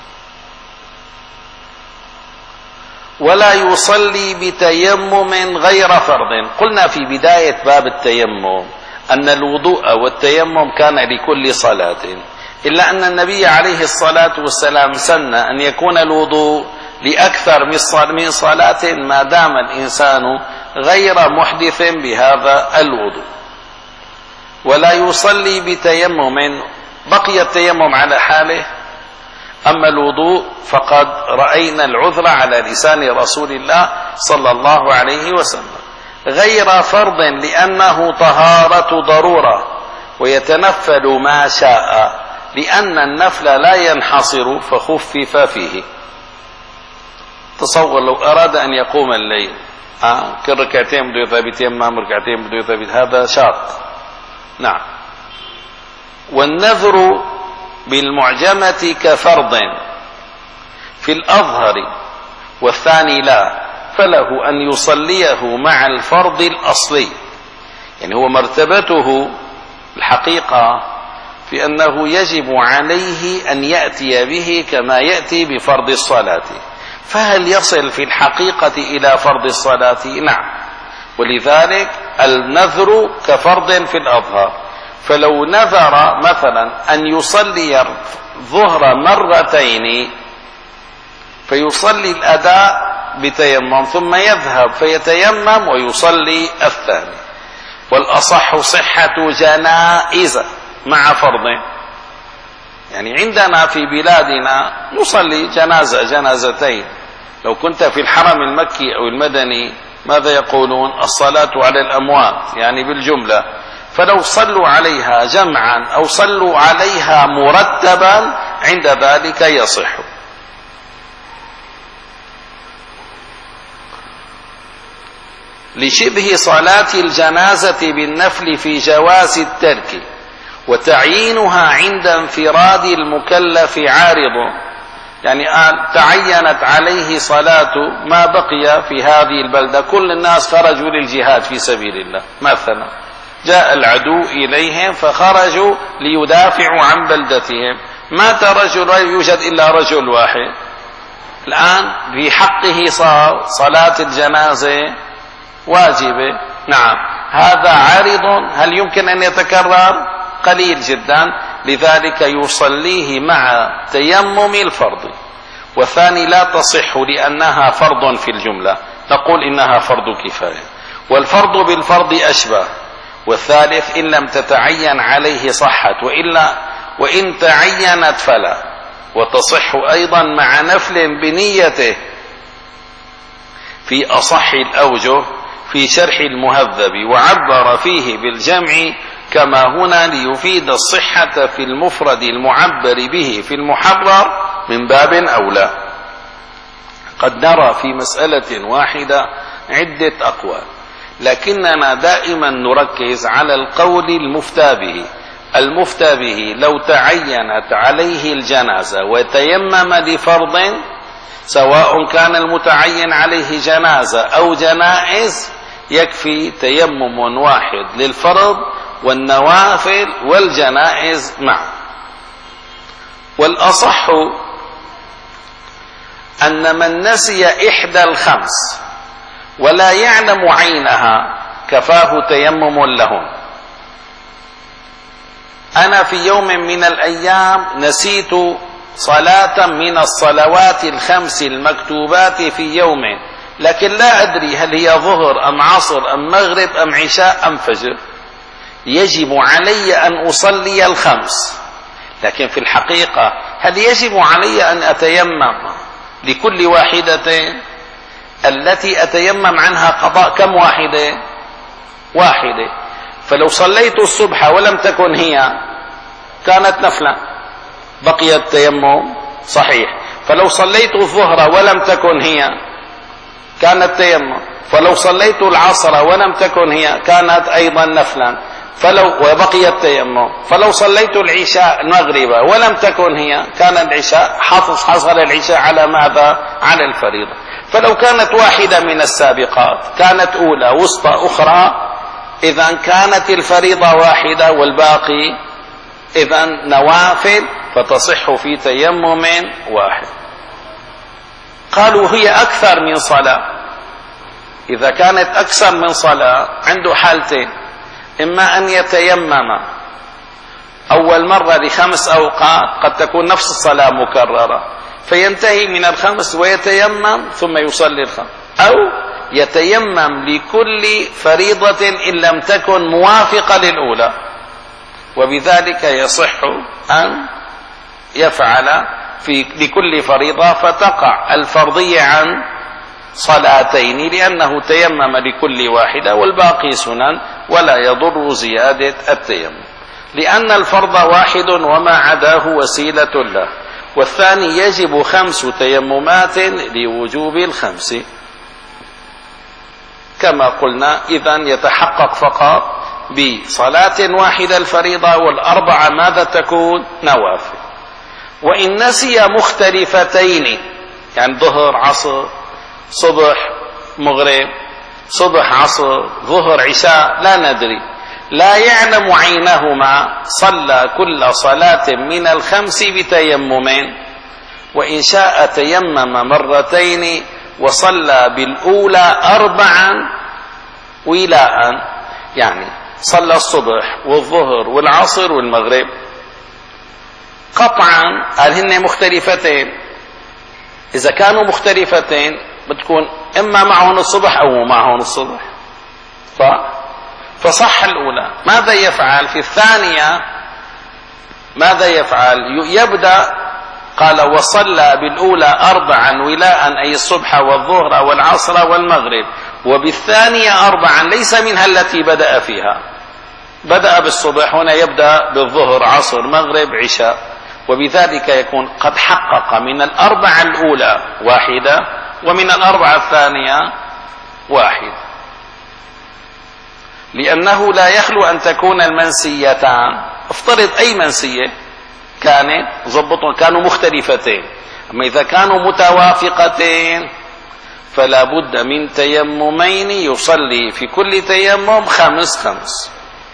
ولا يصلي بتيمم غير فرض. قلنا في بداية باب التيمم أن الوضوء والتيمم كان لكل صلاة، إلا أن النبي عليه الصلاة والسلام سن أن يكون الوضوء لأكثر من صلاة ما دام الإنسان غير محدث بهذا الوضوء. ولا يصلي بتيمم، بقي التيمم على حاله، أما الوضوء فقد رأينا العذر على لسان رسول الله صلى الله عليه وسلم. غير فرض لأنه طهارة ضرورة، ويتنفل ما شاء، لأن النفل لا ينحصر فخفف فيه. تصور لو أراد أن يقوم الليل آه كل ركعتين بده يذهب يتيمم، ركعتين بده يذهب، هذا شاق. نعم. والنذر بالمعجمة كفرض في الأظهر والثاني لا، فله أن يصليه مع الفرض الأصلي. يعني هو مرتبته الحقيقة في أنه يجب عليه أن يأتي به كما يأتي بفرض الصلاة، فهل يصل في الحقيقة إلى فرض الصلاة؟ نعم. ولذلك النذر كفرض في الأظهر. فلو نذر مثلا أن يصلي الظهر مرتين فيصلي الأداء بتيمم، ثم يذهب فيتيمم ويصلي الثاني. والأصح صحة جنائز مع فرض. يعني عندنا في بلادنا نصلي جنازة جنازتين. لو كنت في الحرم المكي أو المدني ماذا يقولون؟ الصلاة على الأموات، يعني بالجملة. فلو صلوا عليها جمعا أو صلوا عليها مرتبا عند ذلك يصح. لشبه صلاة الجنازة بالنفل في جواز الترك، وتعيينها عند انفراد المكلف عارض. يعني تعينت عليه صلاة ما بقي في هذه البلدة، كل الناس خرجوا للجهاد في سبيل الله مثلا، جاء العدو إليهم فخرجوا ليدافعوا عن بلدتهم، مات رجل يوجد إلا رجل واحد، الآن في حقه صار صلاة الجنازة واجبة. نعم. هذا عارض، هل يمكن أن يتكرر؟ قليل جدا، لذلك يصليه مع تيمم الفرض. والثاني لا تصح لأنها فرض في الجملة، نقول إنها فرض كفاية، والفرض بالفرض أشبه. والثالث إن لم تتعين عليه صحت، وإلا وإن تعينت فلا، وتصح أيضا مع نفل بنيته في أصح الأوجه في شرح المهذب، وعبر فيه بالجمع كما هنا ليفيد الصحة في المفرد المعبر به في المحرر من باب أولى. قد نرى في مسألة واحدة عدة أقوال، لكننا دائما نركز على القول المفتى به. المفتى به لو تعينت عليه الجنازة وتيمم لفرض، سواء كان المتعين عليه جنازة أو جنائز، يكفي تيمم واحد للفرض والنوافل والجنائز معا. والأصح أن من نسي إحدى الخمس ولا يعلم عينها كفاه تيمم لهم. أنا في يوم من الأيام نسيت صلاة من الصلوات الخمس المكتوبات في يوم، لكن لا أدري هل هي ظهر أم عصر أم مغرب أم عشاء أم فجر. يجب علي أن أصلي الخمس، لكن في الحقيقة هل يجب علي أن أتيمم لكل واحدة؟ التي أتيمم عنها قضاء كم واحدة؟ واحدة. فلو صليت الصبح ولم تكن هي كانت نفلا، بقي التيمم صحيح. فلو صليت الظهر ولم تكن هي كانت تيمم. فلو صليت العصر ولم تكن هي كانت أيضا نفلا. فلو وبقي التيمم، فلو صليت العشاء المغرب ولم تكن هي، كان العشاء حافظ حصل العشاء على ماذا؟ على الفريضة. فلو كانت واحدة من السابقات كانت أولى وسطى أخرى، إذا كانت الفريضة واحدة والباقي إذا نوافل، فتصح في تيمم واحد. قالوا هي أكثر من صلاة. إذا كانت أكثر من صلاة عنده حالتين: إما أن يتيمم أول مرة لخمس أوقات، قد تكون نفس الصلاة مكررة فينتهي من الخمس ويتيمم ثم يصلي الخمس، أو يتيمم لكل فريضة إن لم تكن موافقة للأولى، وبذلك يصح أن يفعل في لكل فريضة فتقع الفرضية عن صلاتين، لأنه تيمم لكل واحدة والباقي سنن ولا يضر زيادة التيمم، لأن الفرض واحد وما عداه وسيلة له، والثاني يجب خمس تيممات لوجوب الخمس كما قلنا. إذن يتحقق فقط بصلاة واحدة الفريضة، والأربعة ماذا تكون؟ نوافل. وإن نسي مختلفتين، يعني ظهر عصر صبح مغرب، صبح عصر ظهر عشاء، لا ندري، لا يعلم عينهما، صلى كل صلاة من الخمس بتيممين، وإن شاء تيمم مرتين وصلى بالأولى أربعا ولاء، يعني صلى الصبح والظهر والعصر والمغرب. قطعا قال هن مختلفتين، إذا كانوا مختلفتين بتكون إما معهم الصبح أو مو معهم الصبح، ف... فصح الأولى. ماذا يفعل في الثانية؟ ماذا يفعل؟ يبدأ قال وصلى بالأولى أربعا ولاء، أي الصبح والظهر والعصر والمغرب، وبالثانية أربعا ليس منها التي بدأ فيها، بدأ بالصبح، هنا يبدأ بالظهر عصر مغرب عشاء، وبذلك يكون قد حقق من الأربعة الأولى واحدة ومن الأربعة الثانية واحد، لأنه لا يخلو أن تكون المنسيتان. افترض أي منسية كانت ضبطوا كانوا مختلفتين، أما إذا كانوا متوافقتين فلا بد من تيممين، يصلي في كل تيمم خمس خمس.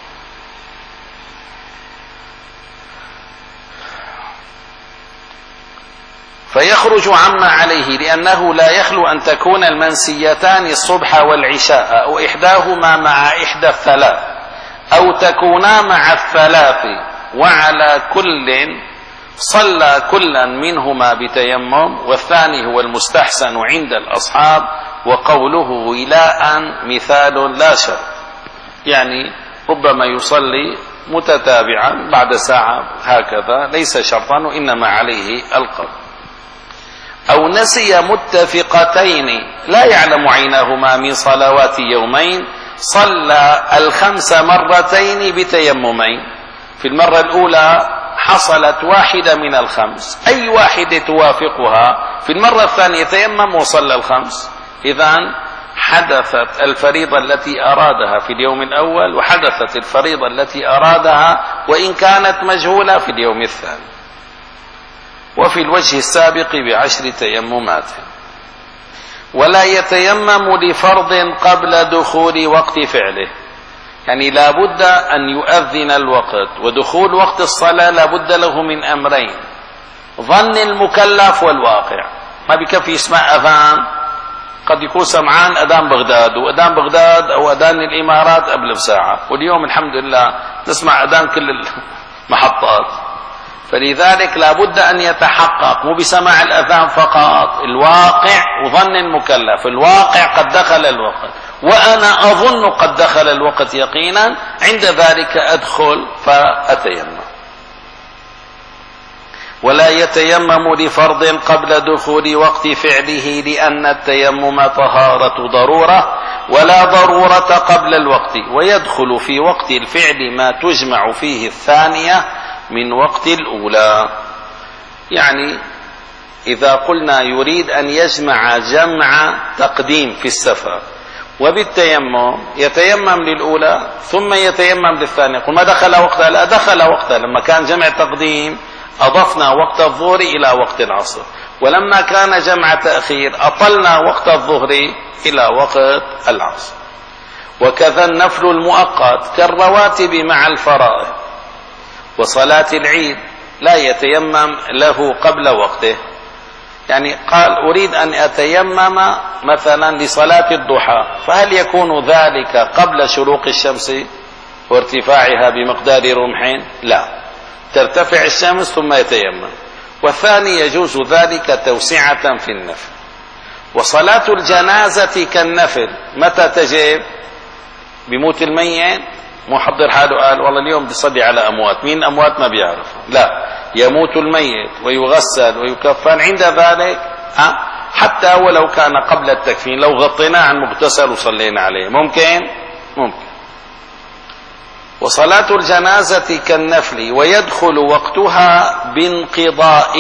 فيخرج عما عليه، لأنه لا يخلو أن تكون المنسيتان الصبح والعشاء، أو إحداهما مع إحدى الثلاث، أو تكونا مع الثلاث، وعلى كل صلى كلا منهما بتيمم، والثاني هو المستحسن عند الأصحاب، وقوله ولاء مثال لا شرط، يعني ربما يصلي متتابعا بعد ساعة هكذا، ليس شرطا وإنما عليه القضاء. أو نسي متفقتين لا يعلم عينهما من صلوات يومين، صلى الخمس مرتين بتيممين، في المرة الأولى حصلت واحدة من الخمس، أي واحدة توافقها، في المرة الثانية تيمم وصلى الخمس، إذن حدثت الفريضة التي أرادها في اليوم الأول، وحدثت الفريضة التي أرادها وإن كانت مجهولة في اليوم الثاني. وفي الوجه السابق بعشر تيممات. ولا يتيمم لفرض قبل دخول وقت فعله، يعني لا بد أن يؤذن الوقت، ودخول وقت الصلاة لا بد له من أمرين: ظن المكلف والواقع. ما بكفي يسمع أذان، قد يكون سمعان أذان بغداد، وأذان بغداد أو أذان الإمارات قبل بساعة، واليوم الحمد لله نسمع أذان كل المحطات. فلذلك لا بد أن يتحقق مو بسماع الأذان فقط، الواقع وظن المكلف. الواقع قد دخل الوقت، وأنا أظن قد دخل الوقت يقينا، عند ذلك أدخل فأتيمم. ولا يتيمم لفرض قبل دخول وقت فعله، لأن التيمم طهارة ضرورة، ولا ضرورة قبل الوقت، ويدخل في وقت الفعل ما تجمع فيه الثانية من وقت الأولى. يعني إذا قلنا يريد أن يجمع جمع تقديم في السفر، وبالتيمم يتيمم للأولى ثم يتيمم للثانية. قل ما دخل وقتها؟ لا، دخل وقتها. لما كان جمع تقديم أضفنا وقت الظهر إلى وقت العصر، ولما كان جمع تأخير أطلنا وقت الظهر إلى وقت العصر. وكذا النفل المؤقت كالرواتب مع الفرائض وصلاة العيد لا يتيمم له قبل وقته. يعني قال أريد أن أتيمم مثلا لصلاة الضحى، فهل يكون ذلك قبل شروق الشمس وارتفاعها بمقدار رمحين؟ لا، ترتفع الشمس ثم يتيمم. والثاني يجوز ذلك توسعة في النفل. وصلاة الجنازة كالنفل متى تجب؟ بموت الميت محضر حاله قال والله اليوم بيصلي على أموات، مين أموات ما بيعرف، لا، يموت الميت ويغسل ويكفن عند ذلك أه؟ حتى ولو كان قبل التكفين، لو غطيناه عن مغتسل وصلينا عليه ممكن ممكن. وصلاة الجنازة كالنفل ويدخل وقتها بانقضاء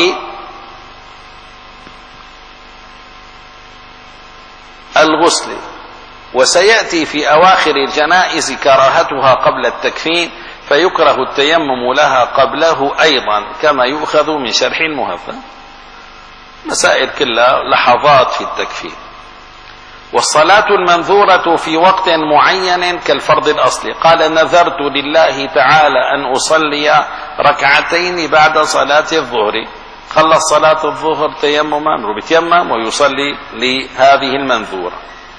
الغسل. وسيأتي في أواخر الجنائز كراهتها قبل التكفين، فيكره التيمم لها قبله أيضا كما يؤخذ من شرح المهذب. مسائل كلها لحظات في التكفين. والصلاة المنذورة في وقت معين كالفرض الأصلي، قال نذرت لله تعالى أن أصلي ركعتين بعد صلاة الظهر، خلص صلاة الظهر تيمما وبيتيمم ويصلي لهذه المنذورة.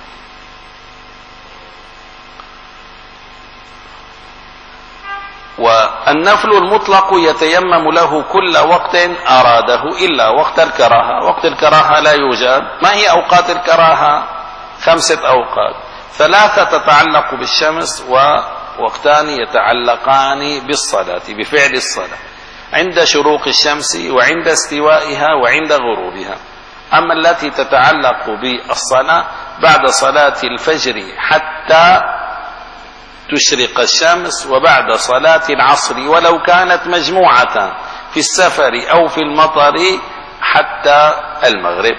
والنفل المطلق يتيمم له كل وقت أراده إلا وقت الكراهة. وقت الكراهة لا يوجد. ما هي أوقات الكراهة؟ خمسة أوقات، ثلاثة تتعلق بالشمس ووقتان يتعلقان بالصلاة بفعل الصلاة، عند شروق الشمس وعند استوائها وعند غروبها. أما التي تتعلق بالصلاة بعد صلاة الفجر حتى تشرق الشمس، وبعد صلاة العصر ولو كانت مجموعة في السفر أو في المطر حتى المغرب.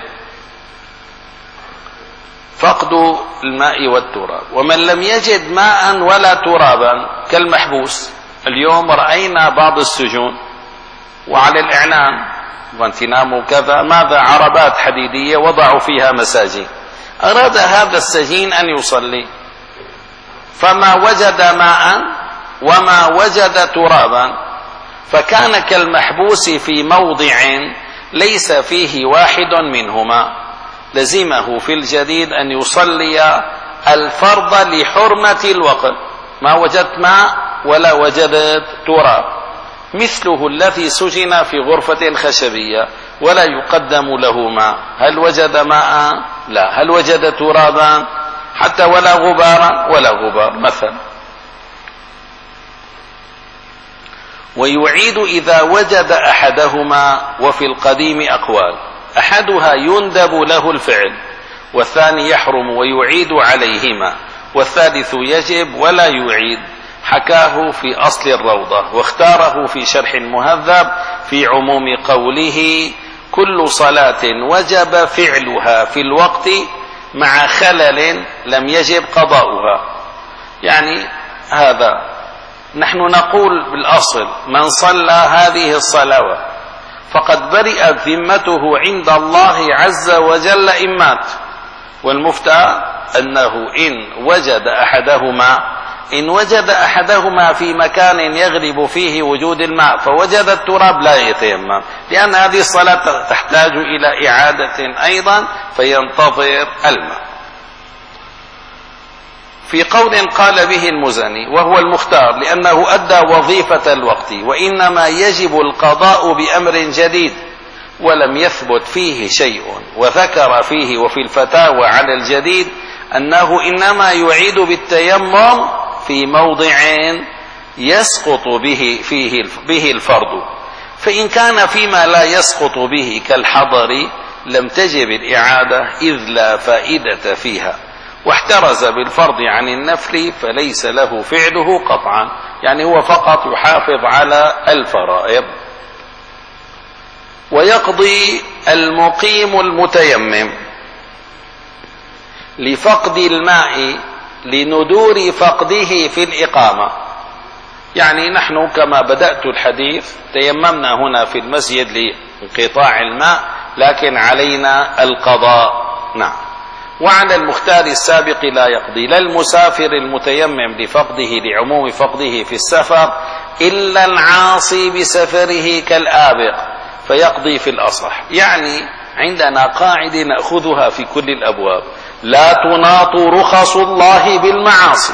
فقد الماء والتراب. ومن لم يجد ماء ولا ترابا كالمحبوس، اليوم رأينا بعض السجون وعلى الإعلام وانتنام وكذا ماذا عربات حديدية وضعوا فيها مساجين، أراد هذا السجين أن يصلي فما وجد ماء وما وجد ترابا، فكان كالمحبوس في موضع ليس فيه واحد منهما، لزمه في الجديد أن يصلي الفرض لحرمة الوقت. ما وجدت ماء ولا وجدت تراب، مثله الذي سجن في غرفة خشبية ولا يقدم له ماء، هل وجد ماء؟ لا. هل وجد ترابا؟ حتى ولا غبارا ولا غبار مثلا. ويعيد إذا وجد أحدهما، وفي القديم أقوال، أحدها يندب له الفعل، والثاني يحرم ويعيد عليهما، والثالث يجب ولا يعيد. حكاه في أصل الروضة، واختاره في شرح المهذب في عموم قوله كل صلاة وجب فعلها في الوقت مع خلل لم يجب قضاؤها. يعني هذا نحن نقول بالأصل من صلى هذه الصلوات فقد برئت ذمته عند الله عز وجل إن مات. والمفتى أنه إن وجد أحدهما إن وجد أحدهما في مكان يغلب فيه وجود الماء فوجد التراب لا يتيمم، لأن هذه الصلاة تحتاج إلى إعادة أيضا فينتظر الماء. في قول قال به المزني وهو المختار لأنه أدى وظيفة الوقت، وإنما يجب القضاء بأمر جديد ولم يثبت فيه شيء، وذكر فيه وفي الفتاوى على الجديد أنه إنما يعيد بالتيمم في موضع يسقط به فيه به الفرض، فإن كان فيما لا يسقط به كالحضر لم تجب الإعادة إذ لا فائدة فيها، واحترز بالفرض عن النفل فليس له فعله قطعا، يعني هو فقط يحافظ على الفرائض. ويقضي المقيم المتيمم لفقد الماء لندور فقده في الإقامة. يعني نحن كما بدأت الحديث تيممنا هنا في المسجد لانقطاع الماء، لكن علينا القضاء. نعم. وعلى المختار السابق لا يقضي، لا المسافر المتيمم لفقده لعموم فقده في السفر إلا العاصي بسفره كالآبق فيقضي في الأصح. يعني عندنا قاعدة نأخذها في كل الأبواب: لا تناط رخص الله بالمعاصي.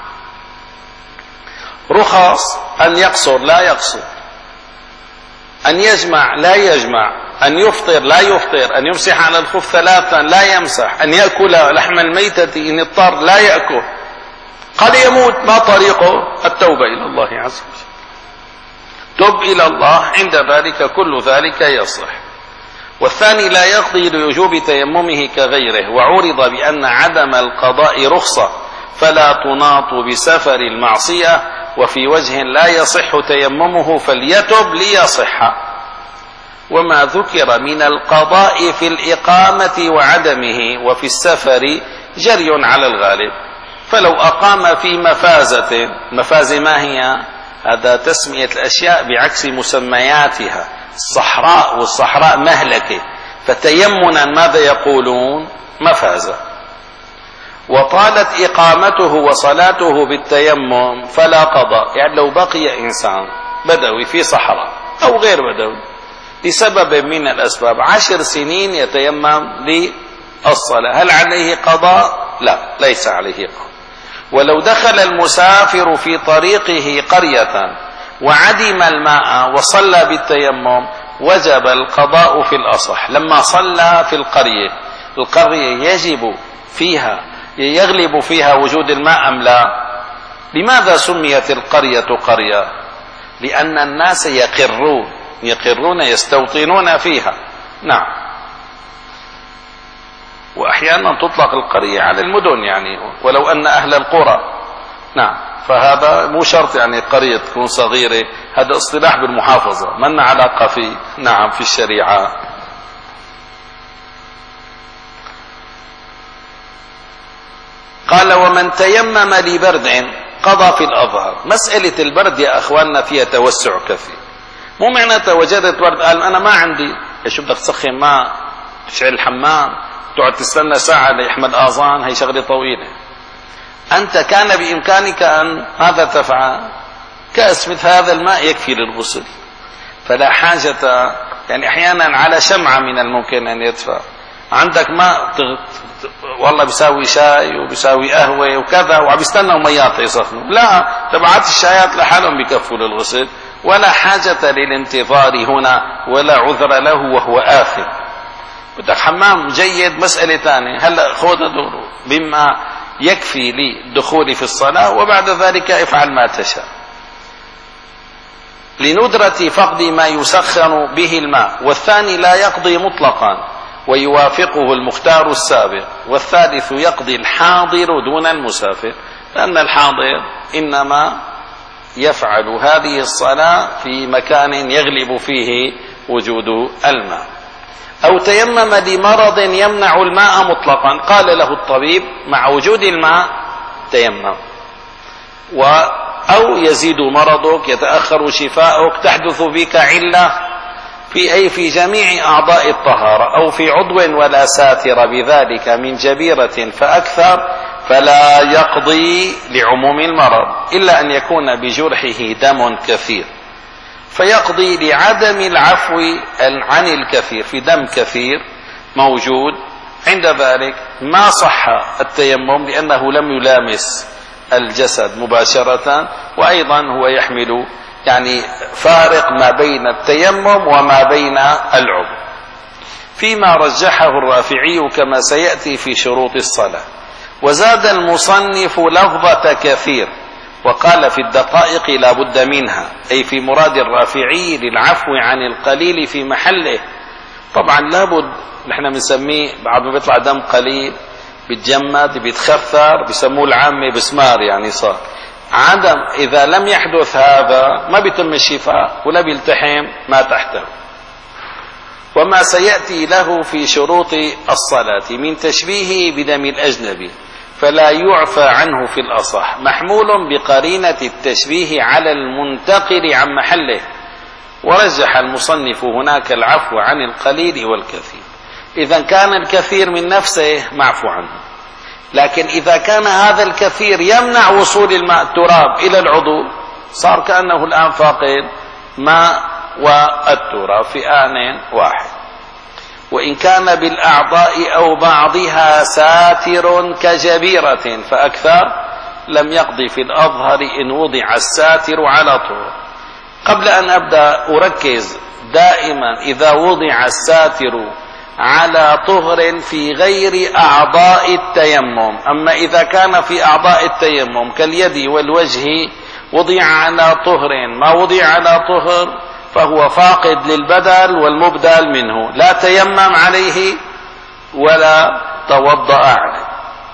رخص أن يقصر لا يقصر، أن يجمع لا يجمع، أن يفطر لا يفطر، أن يمسح على الخف ثلاثا لا يمسح، أن يأكل لحم الميتة إن اضطر لا يأكل. قد يموت، ما طريقه؟ التوبة إلى الله عز وجل. تب إلى الله، عند ذلك كل ذلك يصح. والثاني لا يقضي لوجوب تيممه كغيره، وعرض بأن عدم القضاء رخصة فلا تناط بسفر المعصية، وفي وجه لا يصح تيممه فليتب ليصح. وما ذكر من القضاء في الإقامة وعدمه وفي السفر جري على الغالب. فلو أقام في مفازة، مفازة ما هي؟ هذا تسمية الأشياء بعكس مسمياتها. الصحراء، والصحراء مهلكة، فتيمنا ماذا يقولون؟ مفازة. وطالت إقامته وصلاته بالتيمم فلا قضاء. يعني لو بقي إنسان بدوي في صحراء أو غير بدوي لسبب من الأسباب عشر سنين يتيمم للصلاة، هل عليه قضاء؟ لا، ليس عليه قضاء. ولو دخل المسافر في طريقه قرية وعدم الماء وصلى بالتيمم وجب القضاء في الأصح. لما صلى في القرية، القرية يجب فيها يغلب فيها وجود الماء أم لا؟ لماذا سميت القرية قرية؟ لأن الناس يقرون يقرون يستوطنون فيها. نعم. وأحيانا تطلق القرية على المدن، يعني ولو أن أهل القرى. نعم. فهذا مو شرط يعني قرية تكون صغيرة، هذا اصطلاح بالمحافظة، من علاقة فيه. نعم. في الشريعة. قال: ومن تيمم لبرد قضى في الأظهر. مسألة البرد يا أخواننا فيها توسع كثير. مو معناتها وجدت برد قال أنا ما عندي، شو بدك تسخن ماء، تشعل الحمام، تقعد تستنى ساعة ليحمل آذان، هي شغلة طويلة. أنت كان بإمكانك أن ماذا تفعل؟ كأس مثل هذا الماء يكفي للغسل، فلا حاجة. يعني أحيانا على شمعة من الممكن أن يدفع. عندك ماء والله بيساوي شاي وبيساوي قهوة وكذا وعم يستنوا ميات يسخنوا، لا، تبعات الشايات لحالهم بيكفوا للغسل، ولا حاجة للانتظار هنا ولا عذر له وهو آثم. بدك حمام جيد مسألة ثانية، هلا خذ دوره بما يكفي للدخول في الصلاة، وبعد ذلك افعل ما تشاء. لندرة فقد ما يسخن به الماء. والثاني لا يقضي مطلقا ويوافقه المختار السابق. والثالث يقضي الحاضر دون المسافر، لأن الحاضر إنما يفعل هذه الصلاة في مكان يغلب فيه وجود الماء. أو تيمم لمرض يمنع الماء مطلقا، قال له الطبيب مع وجود الماء تيمم. و أو يزيد مرضك، يتأخر شفاؤك، تحدث بك علة في أي في جميع أعضاء الطهارة، أو في عضو ولا ساتر بذلك من جبيرة فأكثر، فلا يقضي لعموم المرض إلا أن يكون بجرحه دم كثير، فيقضي لعدم العفو عن الكثير. في دم كثير موجود، عند ذلك ما صح التيمم لأنه لم يلامس الجسد مباشرة، وأيضا هو يحمل يعني فارق ما بين التيمم وما بين العضو، فيما رجحه الرافعي كما سيأتي في شروط الصلاة. وزاد المصنف لفظة كثير، وقال في الدقائق لا بد منها، أي في مراد الرافعي للعفو عن القليل في محله. طبعا لابد، نحن بنسميه بعد ما بيطلع دم قليل بيتجمد بيتخثر، بيسموه العامة بسمار، يعني صار عدم. إذا لم يحدث هذا ما بيتم الشفاء ولا بيلتحم ما تحته. وما سيأتي له في شروط الصلاة من تشبيهه بدم الأجنبي فلا يعفى عنه في الأصح، محمول بقرينة التشبيه على المنتقل عن محله، ورجح المصنف هناك العفو عن القليل والكثير. إذا كان الكثير من نفسه معفو عنه، لكن إذا كان هذا الكثير يمنع وصول الماء التراب إلى العضو صار كأنه الآن فاقد ماء والتراب في آن واحد. وإن كان بالأعضاء أو بعضها ساتر كجبيرة فأكثر لم يقضي في الأظهر إن وضع الساتر على طهر. قبل أن أبدأ أركز دائما إذا وضع الساتر على طهر في غير أعضاء التيمم، أما إذا كان في أعضاء التيمم كاليد والوجه وضع على طهر ما وضع على طهر فهو فاقد للبدل والمبدل منه، لا تيمم عليه ولا توضأ عليه.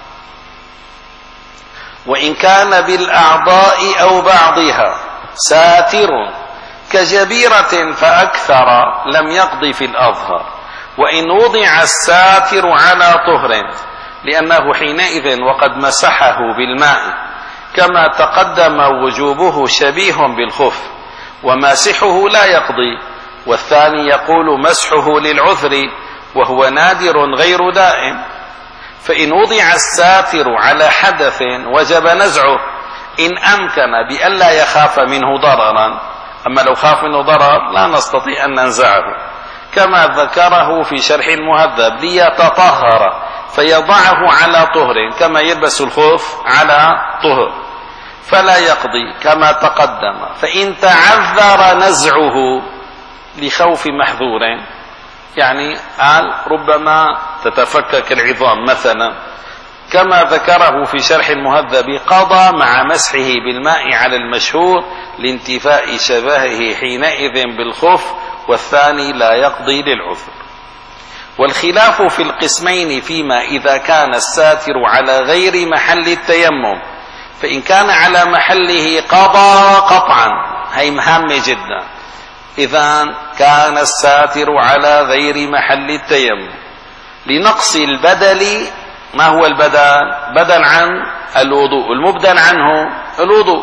وإن كان بالأعضاء أو بعضها ساتر كجبيرة فأكثر لم يقضي في الأظهر، وإن وضع الساتر على طهر لأنه حينئذ وقد مسحه بالماء كما تقدم وجوبه شبيه بالخف وماسحه لا يقضي. والثاني يقول مسحه للعذر وهو نادر غير دائم. فإن وضع الساتر على حدث وجب نزعه إن أمكن بألا يخاف منه ضررا، أما لو خاف منه ضرر لا نستطيع أن ننزعه، كما ذكره في شرح المهذب ليتطهر فيضعه على طهر كما يلبس الخوف على طهر فلا يقضي كما تقدم. فإن تعذر نزعه لخوف محذور، يعني قال ربما تتفكك العظام مثلا كما ذكره في شرح المهذب، قضى مع مسحه بالماء على المشهور لانتفاء شبهه حينئذ بالخف، والثاني لا يقضي للعذر. والخلاف في القسمين فيما إذا كان الساتر على غير محل التيمم، فإن كان على محله قضى قطعا، هي مهمة جدا. إذا كان الساتر على غير محل التيمم لنقص البدل، ما هو البدل؟ بدل عن الوضوء، المبدل عنه الوضوء،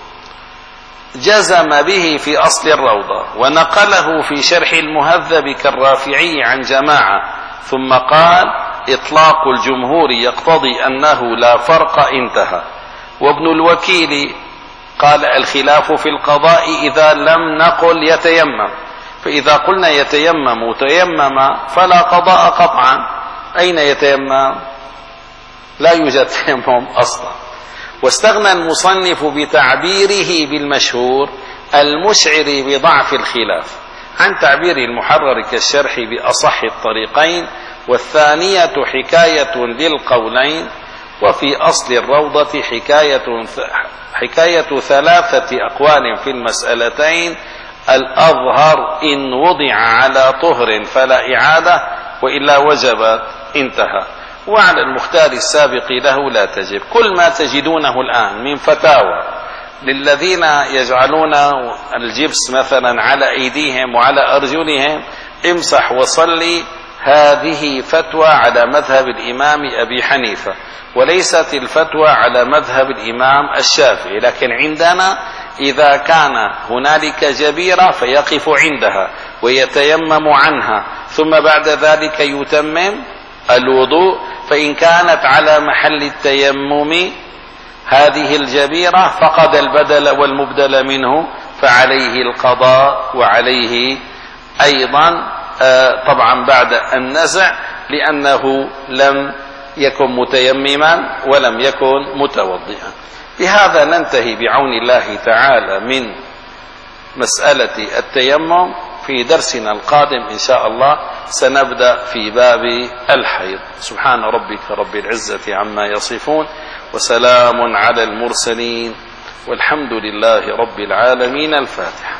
جزم به في أصل الروضة ونقله في شرح المهذب كالرافعي عن جماعة، ثم قال إطلاق الجمهور يقتضي أنه لا فرق انتهى. وابن الوكيل قال الخلاف في القضاء إذا لم نقل يتيمم، فإذا قلنا يتيمم تيمم فلا قضاء قطعا. أين يتيمم؟ لا يوجد تيمم أصلا. واستغنى المصنف بتعبيره بالمشهور المشعر بضعف الخلاف عن تعبير المحرر كالشرح بأصح الطريقين، والثانية حكاية للقولين. وفي أصل الروضة حكاية حكاية ثلاثة أقوال في المسألتين، الأظهر إن وضع على طهر فلا إعادة وإلا وجبت انتهى، وعلى المختار السابق له لا تجب. كل ما تجدونه الآن من فتاوى للذين يجعلون الجبس مثلا على أيديهم وعلى أرجلهم امسح وصلي، هذه فتوى على مذهب الإمام أبي حنيفة، وليست الفتوى على مذهب الإمام الشافعي. لكن عندنا إذا كان هنالك جبيرة فيقف عندها ويتيمم عنها، ثم بعد ذلك يتمم الوضوء. فإن كانت على محل التيمم هذه الجبيرة فقد البدل والمبدل منه، فعليه القضاء وعليه أيضا طبعا بعد النزع، لأنه لم يكن متيمما ولم يكن متوضئا. بهذا ننتهي بعون الله تعالى من مسألة التيمم. في درسنا القادم إن شاء الله سنبدأ في باب الحيض. سبحان ربك رب العزة عما يصفون، وسلام على المرسلين، والحمد لله رب العالمين. الفاتحة.